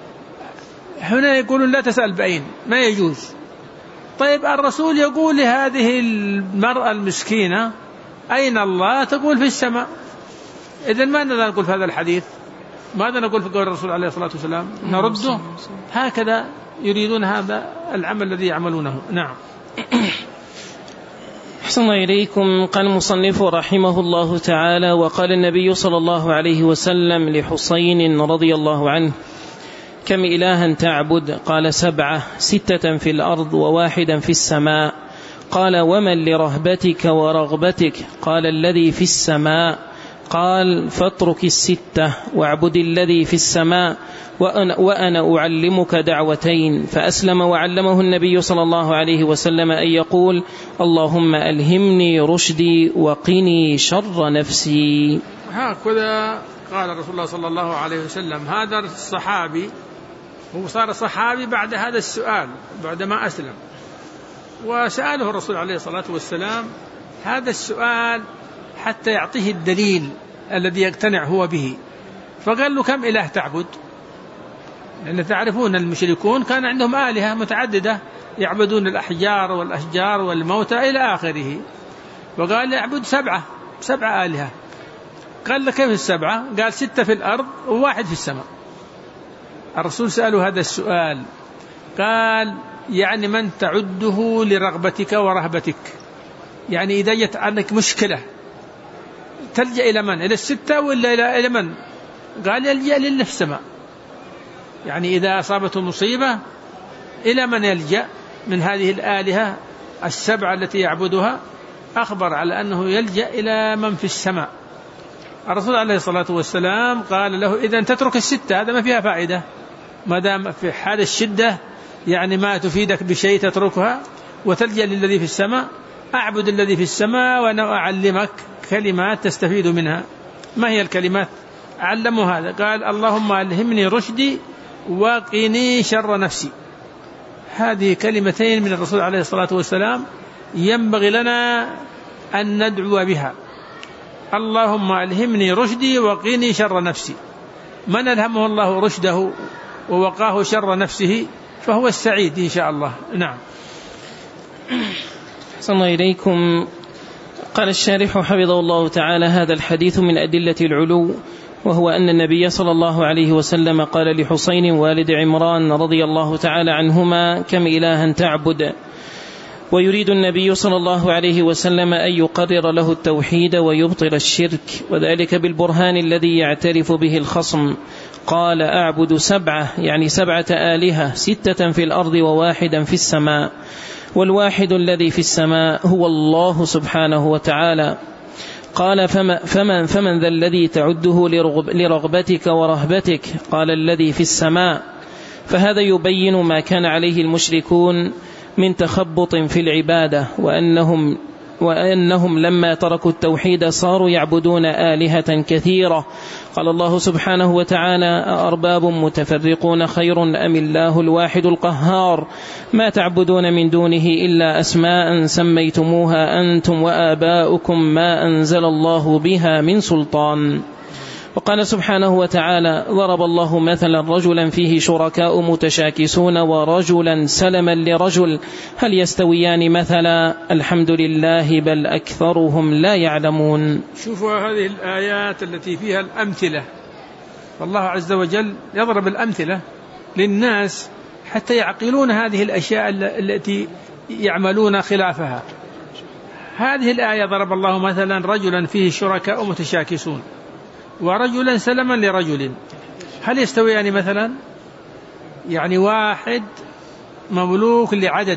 هنا يقولون لا تسأل بأين، ما يجوز. طيب الرسول يقول لهذه المرأة المسكينة أين الله؟ تقول في السماء. إذن ماذا نقول في هذا الحديث؟ ماذا نقول في قول الرسول عليه الصلاة والسلام؟ نرده؟ هكذا يريدون هذا العمل الذي يعملونه. نعم. أحسن الله إليكم. قال المصنف رحمه الله تعالى: وقال النبي صلى الله عليه وسلم لحسين رضي الله عنه: كم إلها تعبد؟ قال: 7، 6 في الأرض و1 في السماء. قال: ومن لرهبتك ورغبتك؟ قال: الذي في السماء. قال: فاترك 6 واعبد الذي في السماء، وأنا أعلمك دعوتين. فأسلم وعلمه النبي صلى الله عليه وسلم أن يقول: اللهم ألهمني رشدي وقني شر نفسي. هكذا قال رسول الله صلى الله عليه وسلم. هذا الصحابي هو صار صحابي بعد هذا السؤال، بعدما أسلم، وسأله الرسول عليه الصلاة والسلام هذا السؤال حتى يعطيه الدليل الذي يقتنع هو به. فقال له: كم إله تعبد؟ لأن تعرفون المشركون كان عندهم آلهة متعددة يعبدون الأحجار والأشجار والموتى إلى آخره، وقال: يعبد 7 آلهة. قال له: كيف 7؟ قال: 6 في الأرض و1 في السماء. الرسول سأله هذا السؤال، قال: يعني من تعده لرغبتك ورهبتك؟ يعني إذا جت عنك مشكلة تلجأ إلى من؟ إلى 6 ولا إلى من؟ قال: يلجأ لله في السماء. يعني إذا أصابته مصيبة إلى من يلجأ من هذه الآلهة 7 التي يعبدها؟ أخبر على أنه يلجأ إلى من في السماء. الرسول عليه الصلاة والسلام قال له: إذن تترك 6، هذا ما فيها فائدة، ما دام في حال الشدة يعني ما تفيدك بشيء تتركها. وتلجأ للذي في السماء. أعبد الذي في السماء وأنا أعلمك كلمات تستفيد منها. ما هي الكلمات؟ علموا هذا، قال اللهم ألهمني رشدي وقني شر نفسي. هذه كلمتين من الرسول عليه الصلاة والسلام ينبغي لنا أن ندعو بها. اللهم ألهمني رشدي وقني شر نفسي. من ألهمه الله رشده ووقاه شر نفسه فهو السعيد إن شاء الله. نعم. أحسن الله إليكم. قال الشارح حفظه الله تعالى: هذا الحديث من أدلة العلو، وهو أن النبي صلى الله عليه وسلم قال لحسين والد عمران رضي الله تعالى عنهما: كم إلها تعبد؟ ويريد النبي صلى الله عليه وسلم أن يقرر له التوحيد ويبطل الشرك، وذلك بالبرهان الذي يعترف به الخصم. قال: أعبد 7، يعني 7 آلهة، 6 في الأرض و1 في السماء، والواحد الذي في السماء هو الله سبحانه وتعالى. قال: فمن ذا الذي تعده لرغبتك ورهبتك؟ قال: الذي في السماء. فهذا يبين ما كان عليه المشركون من تخبط في العبادة، وأنهم لما تركوا التوحيد صاروا يعبدون آلهة كثيرة. قال الله سبحانه وتعالى: أأرباب متفرقون خير أم الله الواحد القهار؟ ما تعبدون من دونه إلا أسماء سميتموها أنتم وآباؤكم ما أنزل الله بها من سلطان. وقال سبحانه وتعالى: ضرب الله مثلا رجلا فيه شركاء متشاكسون ورجلا سلما لرجل هل يستويان مثلا؟ الحمد لله بل أكثرهم لا يعلمون. شوفوا هذه الآيات التي فيها الأمثلة، فالله عز وجل يضرب الأمثلة للناس حتى يعقلون هذه الأشياء التي يعملون خلافها. هذه الآية: ضرب الله مثلا رجلا فيه شركاء متشاكسون ورجلا سلما لرجل هل يستويان مثلا؟ يعني واحد مملوك لعدد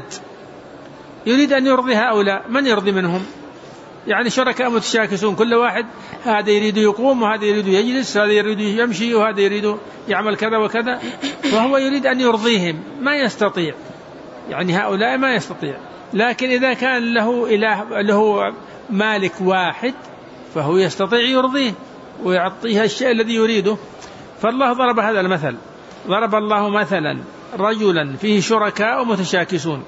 يريد أن يرضي هؤلاء، من يرضي منهم؟ يعني شركاء متشاكسون، كل واحد هذا يريد يقوم وهذا يريد يجلس، هذا يريد يمشي وهذا يريد يعمل كذا وكذا، وهو يريد أن يرضيهم، ما يستطيع. يعني هؤلاء ما يستطيع. لكن إذا كان له إله، له مالك واحد، فهو يستطيع يرضيه ويعطيها الشيء الذي يريده. فالله ضرب هذا المثل: ضرب الله مثلا رجلا فيه شركاء متشاكسون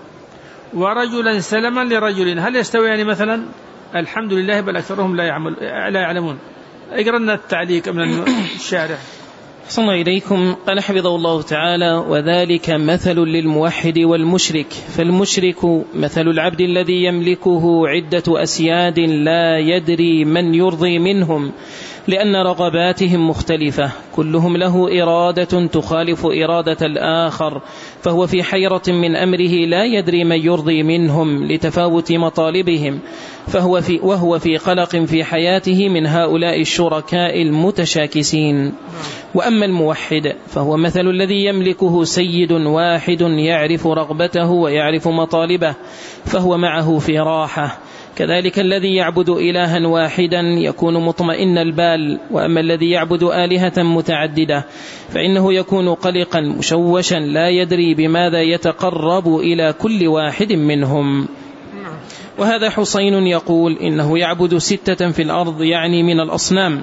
ورجلا سلما لرجل هل يستويان مثلا؟ الحمد لله بل أكثرهم لا يعلمون. اقرأ لنا التعليق من الشارح. أحسن الله إليكم. قال حفظه الله تعالى: وذلك مثل للموحد والمشرك. فالمشرك مثل العبد الذي يملكه عدة أسياد لا يدري من يرضي منهم، لأن رغباتهم مختلفة، كلهم له إرادة تخالف إرادة الآخر، فهو في حيرة من أمره لا يدري من يرضي منهم لتفاوت مطالبهم، وهو في قلق في حياته من هؤلاء الشركاء المتشاكسين. وأما الموحد فهو مثل الذي يملكه سيد واحد يعرف رغبته ويعرف مطالبه، فهو معه في راحة. كذلك الذي يعبد إلها واحدا يكون مطمئن البال، وأما الذي يعبد آلهة متعددة فإنه يكون قلقا مشوشا لا يدري بماذا يتقرب إلى كل واحد منهم. وهذا حسين يقول إنه يعبد 6 في الأرض، يعني من الأصنام،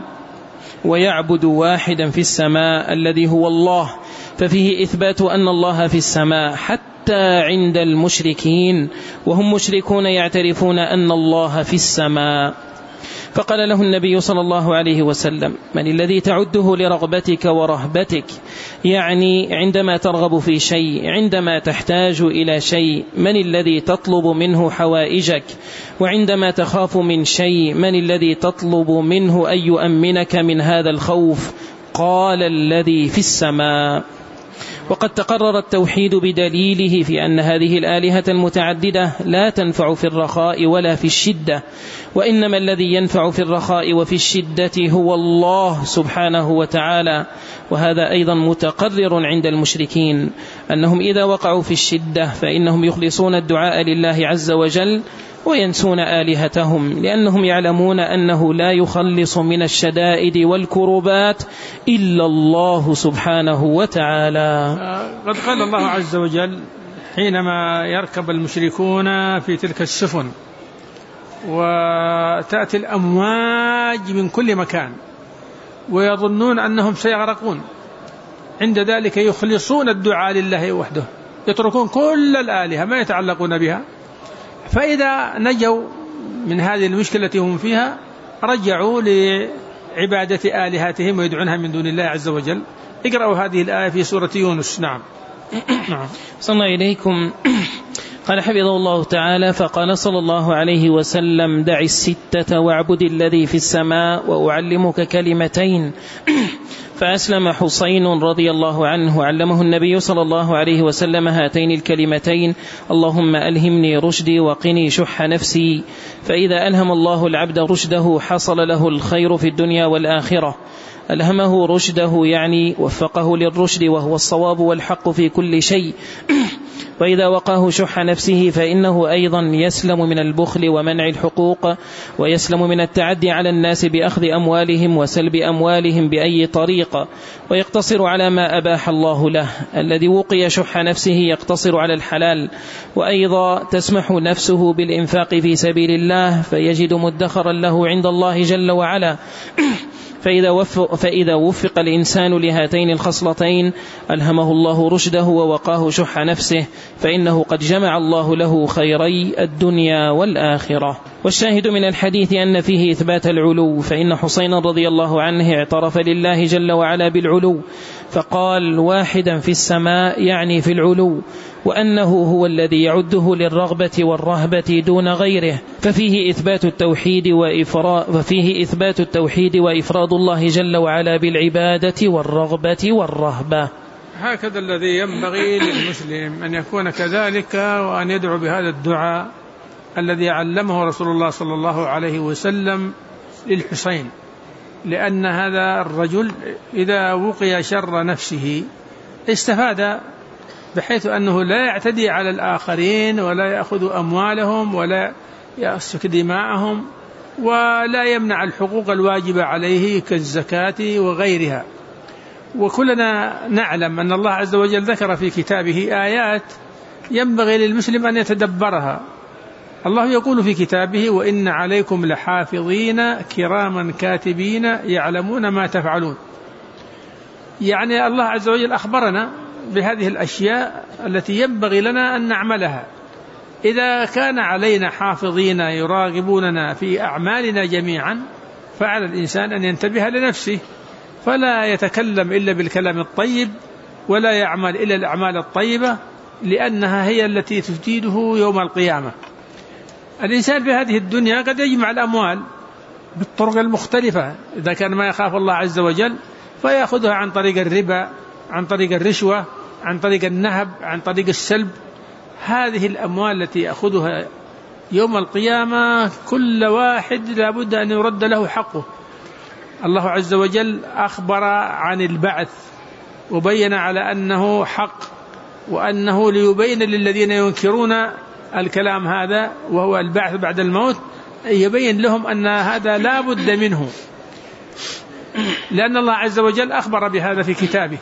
ويعبد 1 في السماء الذي هو الله، ففيه إثبات أن الله في السماء حتى عند المشركين، وهم مشركون يعترفون أن الله في السماء. فقال له النبي صلى الله عليه وسلم: من الذي تعده لرغبتك ورهبتك؟ يعني عندما ترغب في شيء، عندما تحتاج إلى شيء، من الذي تطلب منه حوائجك؟ وعندما تخاف من شيء، من الذي تطلب منه أن يؤمنك من هذا الخوف؟ قال: الذي في السماء. وقد تقرر التوحيد بدليله في أن هذه الآلهة المتعددة لا تنفع في الرخاء ولا في الشدة، وإنما الذي ينفع في الرخاء وفي الشدة هو الله سبحانه وتعالى. وهذا أيضا متقرر عند المشركين، أنهم إذا وقعوا في الشدة فإنهم يخلصون الدعاء لله عز وجل وينسون آلهتهم، لأنهم يعلمون أنه لا يخلص من الشدائد والكربات إلا الله سبحانه وتعالى. قد قال الله عز وجل حينما يركب المشركون في تلك السفن وتأتي الأمواج من كل مكان ويظنون أنهم سيغرقون، عند ذلك يخلصون الدعاء لله وحده، يتركون كل الآلهة ما يتعلقون بها، فإذا نجوا من هذه المشكلة هم فيها رجعوا لعبادة آلهتهم ويدعونها من دون الله عز وجل. اقرأوا هذه الآية في سورة يونس. نعم. صلى الله إليكم. قال حفظه الله تعالى: فقال صلى الله عليه وسلم: دع الستة واعبد الذي في السماء وأعلمك كلمتين. فأسلم حسين رضي الله عنه، علمه النبي صلى الله عليه وسلم هاتين الكلمتين: اللهم ألهمني رشدي وقني شح نفسي. فإذا ألهم الله العبد رشده حصل له الخير في الدنيا والآخرة. ألهمه رشده يعني وفقه للرشد وهو الصواب والحق في كل شيء. وإذا وقاه شح نفسه فإنه أيضا يسلم من البخل ومنع الحقوق، ويسلم من التعدي على الناس بأخذ أموالهم وسلب أموالهم بأي طريقة، ويقتصر على ما أباح الله له. الذي وقي شح نفسه يقتصر على الحلال، وأيضا تسمح نفسه بالإنفاق في سبيل الله فيجد مدخرا له عند الله جل وعلا. فإذا وفق الإنسان لهاتين الخصلتين ألهمه الله رشده ووقاه شح نفسه، فإنه قد جمع الله له خيري الدنيا والآخرة. والشاهد من الحديث أن فيه إثبات العلو، فإن حسين رضي الله عنه اعترف لله جل وعلا بالعلو، فقال: واحدا في السماء يعني في العلو، وأنه هو الذي يعده للرغبة والرهبة دون غيره. ففيه إثبات التوحيد وإفراد الله جل وعلا بالعبادة والرغبة والرهبة. هكذا الذي ينبغي للمسلم أن يكون كذلك، وأن يدعو بهذا الدعاء الذي علمه رسول الله صلى الله عليه وسلم للحسين، لأن هذا الرجل إذا وقي شر نفسه استفاد، بحيث أنه لا يعتدي على الآخرين ولا يأخذ أموالهم ولا يسفك دماءهم ولا يمنع الحقوق الواجبة عليه كالزكاة وغيرها. وكلنا نعلم أن الله عز وجل ذكر في كتابه آيات ينبغي للمسلم أن يتدبرها. الله يقول في كتابه: وإن عليكم لحافظين كراما كاتبين يعلمون ما تفعلون. يعني الله عز وجل أخبرنا بهذه الأشياء التي ينبغي لنا أن نعملها. إذا كان علينا حافظين يراقبوننا في أعمالنا جميعا، فعلى الإنسان أن ينتبه لنفسه، فلا يتكلم إلا بالكلام الطيب ولا يعمل إلا الأعمال الطيبة، لأنها هي التي تفيده يوم القيامة. الإنسان في هذه الدنيا قد يجمع الأموال بالطرق المختلفة، إذا كان ما يخاف الله عز وجل فيأخذها عن طريق الربا، عن طريق الرشوة، عن طريق النهب، عن طريق السلب. هذه الأموال التي يأخذها يوم القيامة كل واحد لابد أن يرد له حقه. الله عز وجل أخبر عن البعث وبين على أنه حق، وأنه ليبين للذين ينكرون الكلام هذا وهو البعث بعد الموت، يبين لهم أن هذا لا بد منه، لأن الله عز وجل أخبر بهذا في كتابه.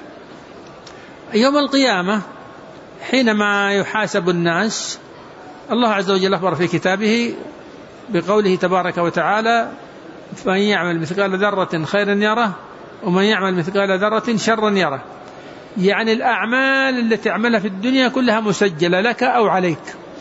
يوم القيامة حينما يحاسب الناس، الله عز وجل أخبر في كتابه بقوله تبارك وتعالى: فمن يعمل مثقال ذرة خيرا يره ومن يعمل مثقال ذرة شرا يره. يعني الأعمال التي عملها في الدنيا كلها مسجلة لك أو عليك.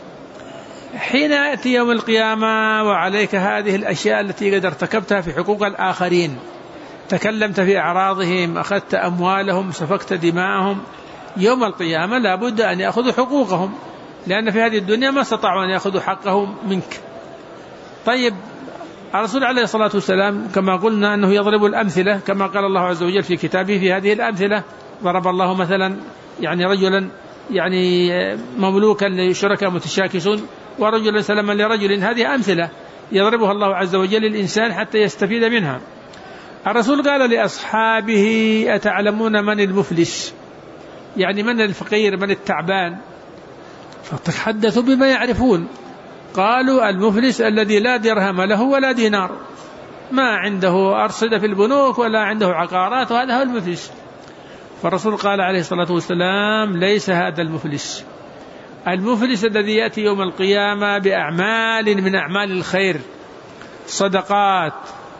حين يأتي يوم القيامة وعليك هذه الأشياء التي قد ارتكبتها في حقوق الآخرين، تكلمت في أعراضهم، أخذت أموالهم، سفكت دماءهم، يوم القيامة لا بد أن يأخذوا حقوقهم، لأن في هذه الدنيا ما استطاعوا أن يأخذوا حقهم منك. طيب، الرسول عليه الصلاة والسلام كما قلنا أنه يضرب الأمثلة، كما قال الله عز وجل في كتابه في هذه الأمثلة: ضرب الله مثلا يعني رجلا يعني مملوكا لشركاء متشاكسون ورجلا سلما لرجل. هذه أمثلة يضربها الله عز وجل للإنسان حتى يستفيد منها. الرسول قال لأصحابه: أتعلمون من المفلس؟ يعني من الفقير، من التعبان؟ فتحدثوا بما يعرفون. قالوا: المفلس الذي لا درهم له ولا دينار، ما عنده أرصدة في البنوك ولا عنده عقارات، وهذا هو المفلس. فالرسول قال عليه الصلاة والسلام: ليس هذا المفلس، المفلس الذي يأتي يوم القيامة بأعمال من أعمال الخير، صدقات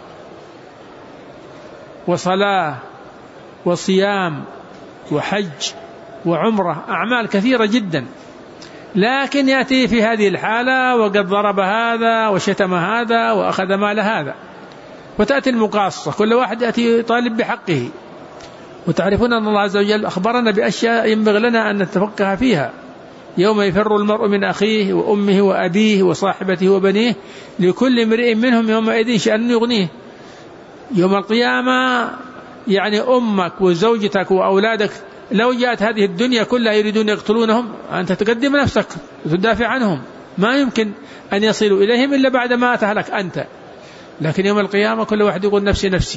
وصلاة وصيام وحج وعمرة، أعمال كثيرة جدا، لكن يأتي في هذه الحالة وقد ضرب هذا وشتم هذا وأخذ مال هذا، وتأتي المقاصة، كل واحد يأتي يطالب بحقه. وتعرفون أن الله عز وجل أخبرنا بأشياء ينبغي لنا أن نتفقه فيها: يوم يفر المرء من أخيه وأمه وأبيه وصاحبته وبنيه لكل امرئ منهم يومئذ شأن يغنيه. يوم القيامة يعني أمك وزوجتك وأولادك لو جاءت هذه الدنيا كلها يريدون يقتلونهم، أنت تقدم نفسك وتدافع عنهم، ما يمكن أن يصلوا إليهم إلا بعد ما تهلك أنت. لكن يوم القيامة كل واحد يقول نفسي نفسي،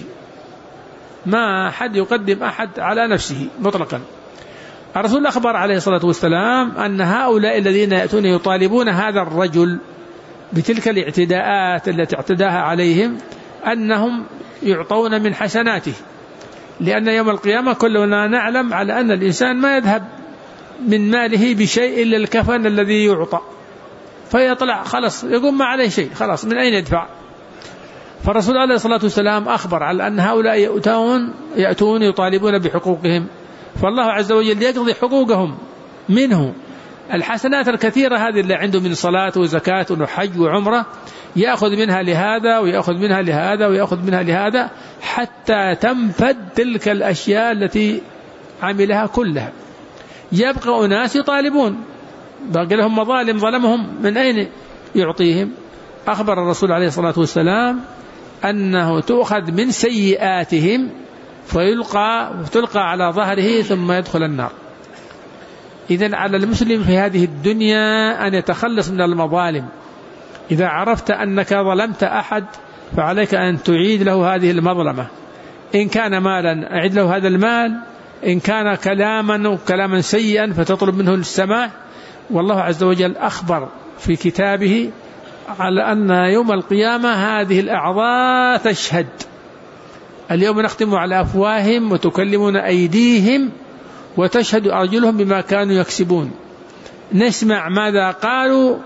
ما حد يقدم أحد على نفسه مطلقا. الرسول أخبر عليه الصلاة والسلام أن هؤلاء الذين يأتون يطالبون هذا الرجل بتلك الاعتداءات التي اعتداها عليهم أنهم يعطون من حسناته، لأن يوم القيامة كلنا نعلم على أن الإنسان ما يذهب من ماله بشيء إلا الكفن الذي يعطى، فيطلع خلاص يقوم ما عليه شيء، خلاص من أين يدفع؟ فالرسول عليه الصلاة والسلام أخبر على أن هؤلاء يأتون يطالبون بحقوقهم، فالله عز وجل يقضي حقوقهم منه. الحسنات الكثيرة هذه اللي عنده من صلاة وزكاة وحج وعمرة يأخذ منها لهذا ويأخذ منها لهذا ويأخذ منها لهذا حتى تنفد تلك الأشياء التي عملها كلها. يبقى أناس يطالبون، باقي لهم مظالم ظلمهم، من أين يعطيهم؟ أخبر الرسول عليه الصلاة والسلام أنه تؤخذ من سيئاتهم فتلقى على ظهره ثم يدخل النار. إذن على المسلم في هذه الدنيا أن يتخلص من المظالم. إذا عرفت أنك ظلمت أحد فعليك أن تعيد له هذه المظلمة، إن كان مالا أعد له هذا المال، إن كان كلاما سيئا فتطلب منه السماح. والله عز وجل أخبر في كتابه على أن يوم القيامة هذه الأعضاء تشهد: اليوم نختم على أفواههم وتكلمنا أيديهم وتشهد أرجلهم بما كانوا يكسبون. نسمع ماذا قالوا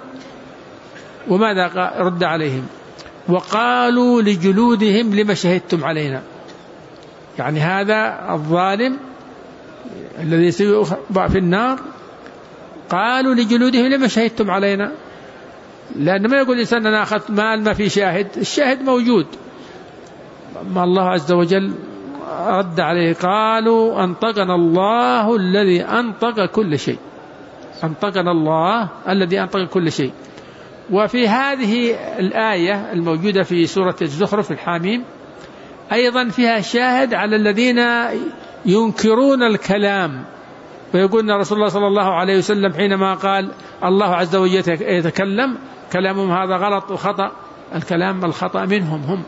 وماذا رد عليهم. وقالوا لجلودهم لما شهدتم علينا، يعني هذا الظالم الذي سيوضع في النار قالوا لجلودهم لما شهدتم علينا، لأن ما يقول الإنسان أنا أخذت مال ما في شاهد، الشاهد موجود. ما الله عز وجل رد عليه: قالوا أنطقنا الله الذي أنطق كل شيء، أنطقنا الله الذي أنطق كل شيء. وفي هذه الآية الموجودة في سورة الزخرف الحاميم أيضا فيها شاهد على الذين ينكرون الكلام ويقولون رسول الله صلى الله عليه وسلم حينما قال الله عز وجل يتكلم كلامهم هذا غلط وخطأ، الكلام الخطأ منهم هم.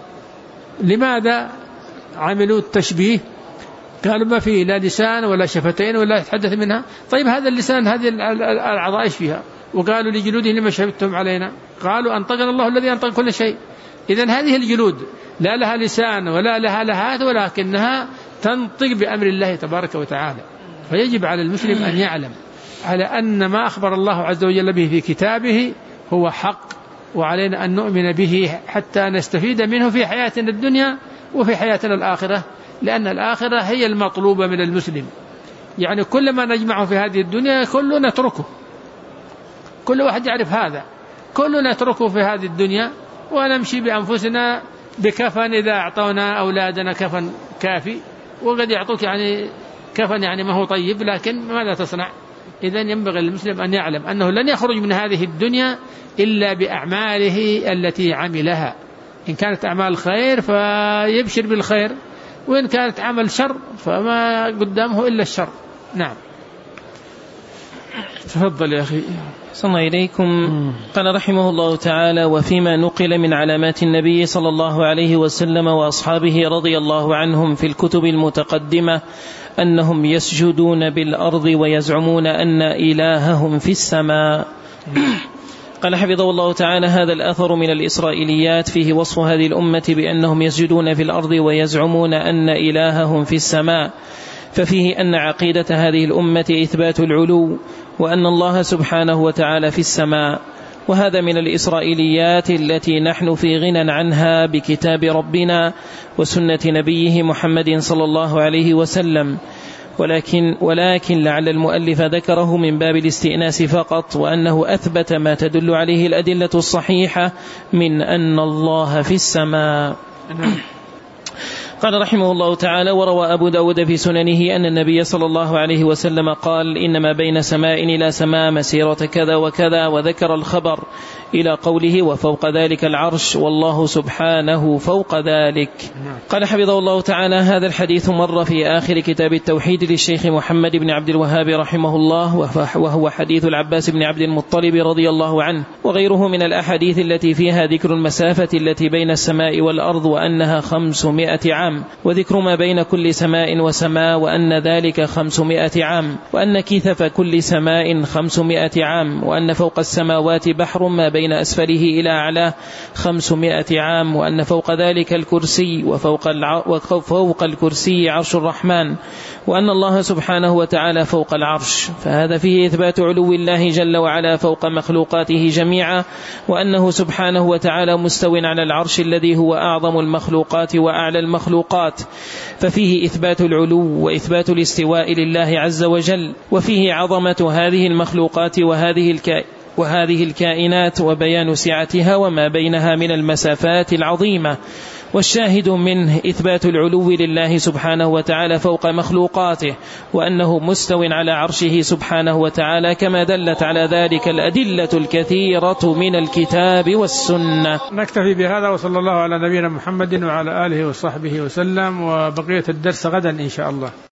لماذا عملوا التشبيه؟ قالوا ما فيه لا لسان ولا شفتين ولا يتحدث منها. طيب هذا اللسان هذه الأعضاء إيش فيها؟ وقالوا لجلودهم لما شهدتم علينا، قالوا أنطقنا الله الذي أنطق كل شيء. إذن هذه الجلود لا لها لسان ولا لها لهات، ولكنها تنطق بأمر الله تبارك وتعالى. فيجب على المسلم أن يعلم على أن ما أخبر الله عز وجل به في كتابه هو حق، وعلينا أن نؤمن به حتى نستفيد منه في حياتنا الدنيا وفي حياتنا الآخرة، لأن الآخرة هي المطلوبة من المسلم. يعني كل ما نجمعه في هذه الدنيا كله نتركه، كل واحد يعرف هذا، كله نتركه في هذه الدنيا ونمشي بأنفسنا بكفن. إذا أعطونا أولادنا كفن كافي، وقد يعطوك يعني كفن يعني ما هو طيب، لكن ماذا تصنع؟ إذن ينبغي للمسلم أن يعلم أنه لن يخرج من هذه الدنيا إلا بأعماله التي عملها. إن كانت أعمال خير فيبشر بالخير، وإن كانت عمل شر فما قدامه إلا الشر. نعم. تفضل يا أخي. صلى إليكم. قال رحمه الله تعالى: وفيما نقل من علامات النبي صلى الله عليه وسلم وأصحابه رضي الله عنهم في الكتب المتقدمة أنهم يسجدون بالأرض ويزعمون أن إلههم في السماء. قال حفظه الله تعالى: هذا الأثر من الإسرائيليات فيه وصف هذه الأمة بأنهم يسجدون في الأرض ويزعمون أن إلههم في السماء، ففيه أن عقيدة هذه الأمة إثبات العلو، وأن الله سبحانه وتعالى في السماء، وهذا من الإسرائيليات التي نحن في غنى عنها بكتاب ربنا وسنة نبيه محمد صلى الله عليه وسلم، ولكن لعل المؤلف ذكره من باب الاستئناس فقط، وأنه أثبت ما تدل عليه الأدلة الصحيحة من أن الله في السماء. قال رحمه الله تعالى: وروى أبو داود في سننه أن النبي صلى الله عليه وسلم قال: إنما بين سماء إلى سماء مسيرة كذا وكذا، وذكر الخبر إلى قوله: وفوق ذلك العرش، والله سبحانه فوق ذلك. قال حفظه الله تعالى: هذا الحديث مر في آخر كتاب التوحيد للشيخ محمد بن عبد الوهاب رحمه الله، وهو حديث العباس بن عبد المطلب رضي الله عنه، وغيره من الأحاديث التي فيها ذكر المسافة التي بين السماء والأرض وأنها 500 عام، وذكر ما بين كل سماء وسماء وأن ذلك 500 عام، وأن كثف كل سماء 500 عام، وأن فوق السماوات بحر ما بين أسفله إلى أعلاه 500 عام، وأن فوق ذلك الكرسي، وفوق الكرسي عرش الرحمن، وأن الله سبحانه وتعالى فوق العرش. فهذا فيه إثبات علو الله جل وعلا فوق مخلوقاته جميعا، وأنه سبحانه وتعالى مستو على العرش الذي هو أعظم المخلوقات وأعلى المخلوقات، ففيه إثبات العلو وإثبات الاستواء لله عز وجل، وفيه عظمة هذه المخلوقات وهذه الكائنات وبيان سعتها وما بينها من المسافات العظيمة. والشاهد منه إثبات العلو لله سبحانه وتعالى فوق مخلوقاته، وأنه مستو على عرشه سبحانه وتعالى، كما دلت على ذلك الأدلة الكثيرة من الكتاب والسنة. نكتفي بهذا، وصلى الله على نبينا محمد وعلى آله وصحبه وسلم، وبقية الدرس غدا إن شاء الله.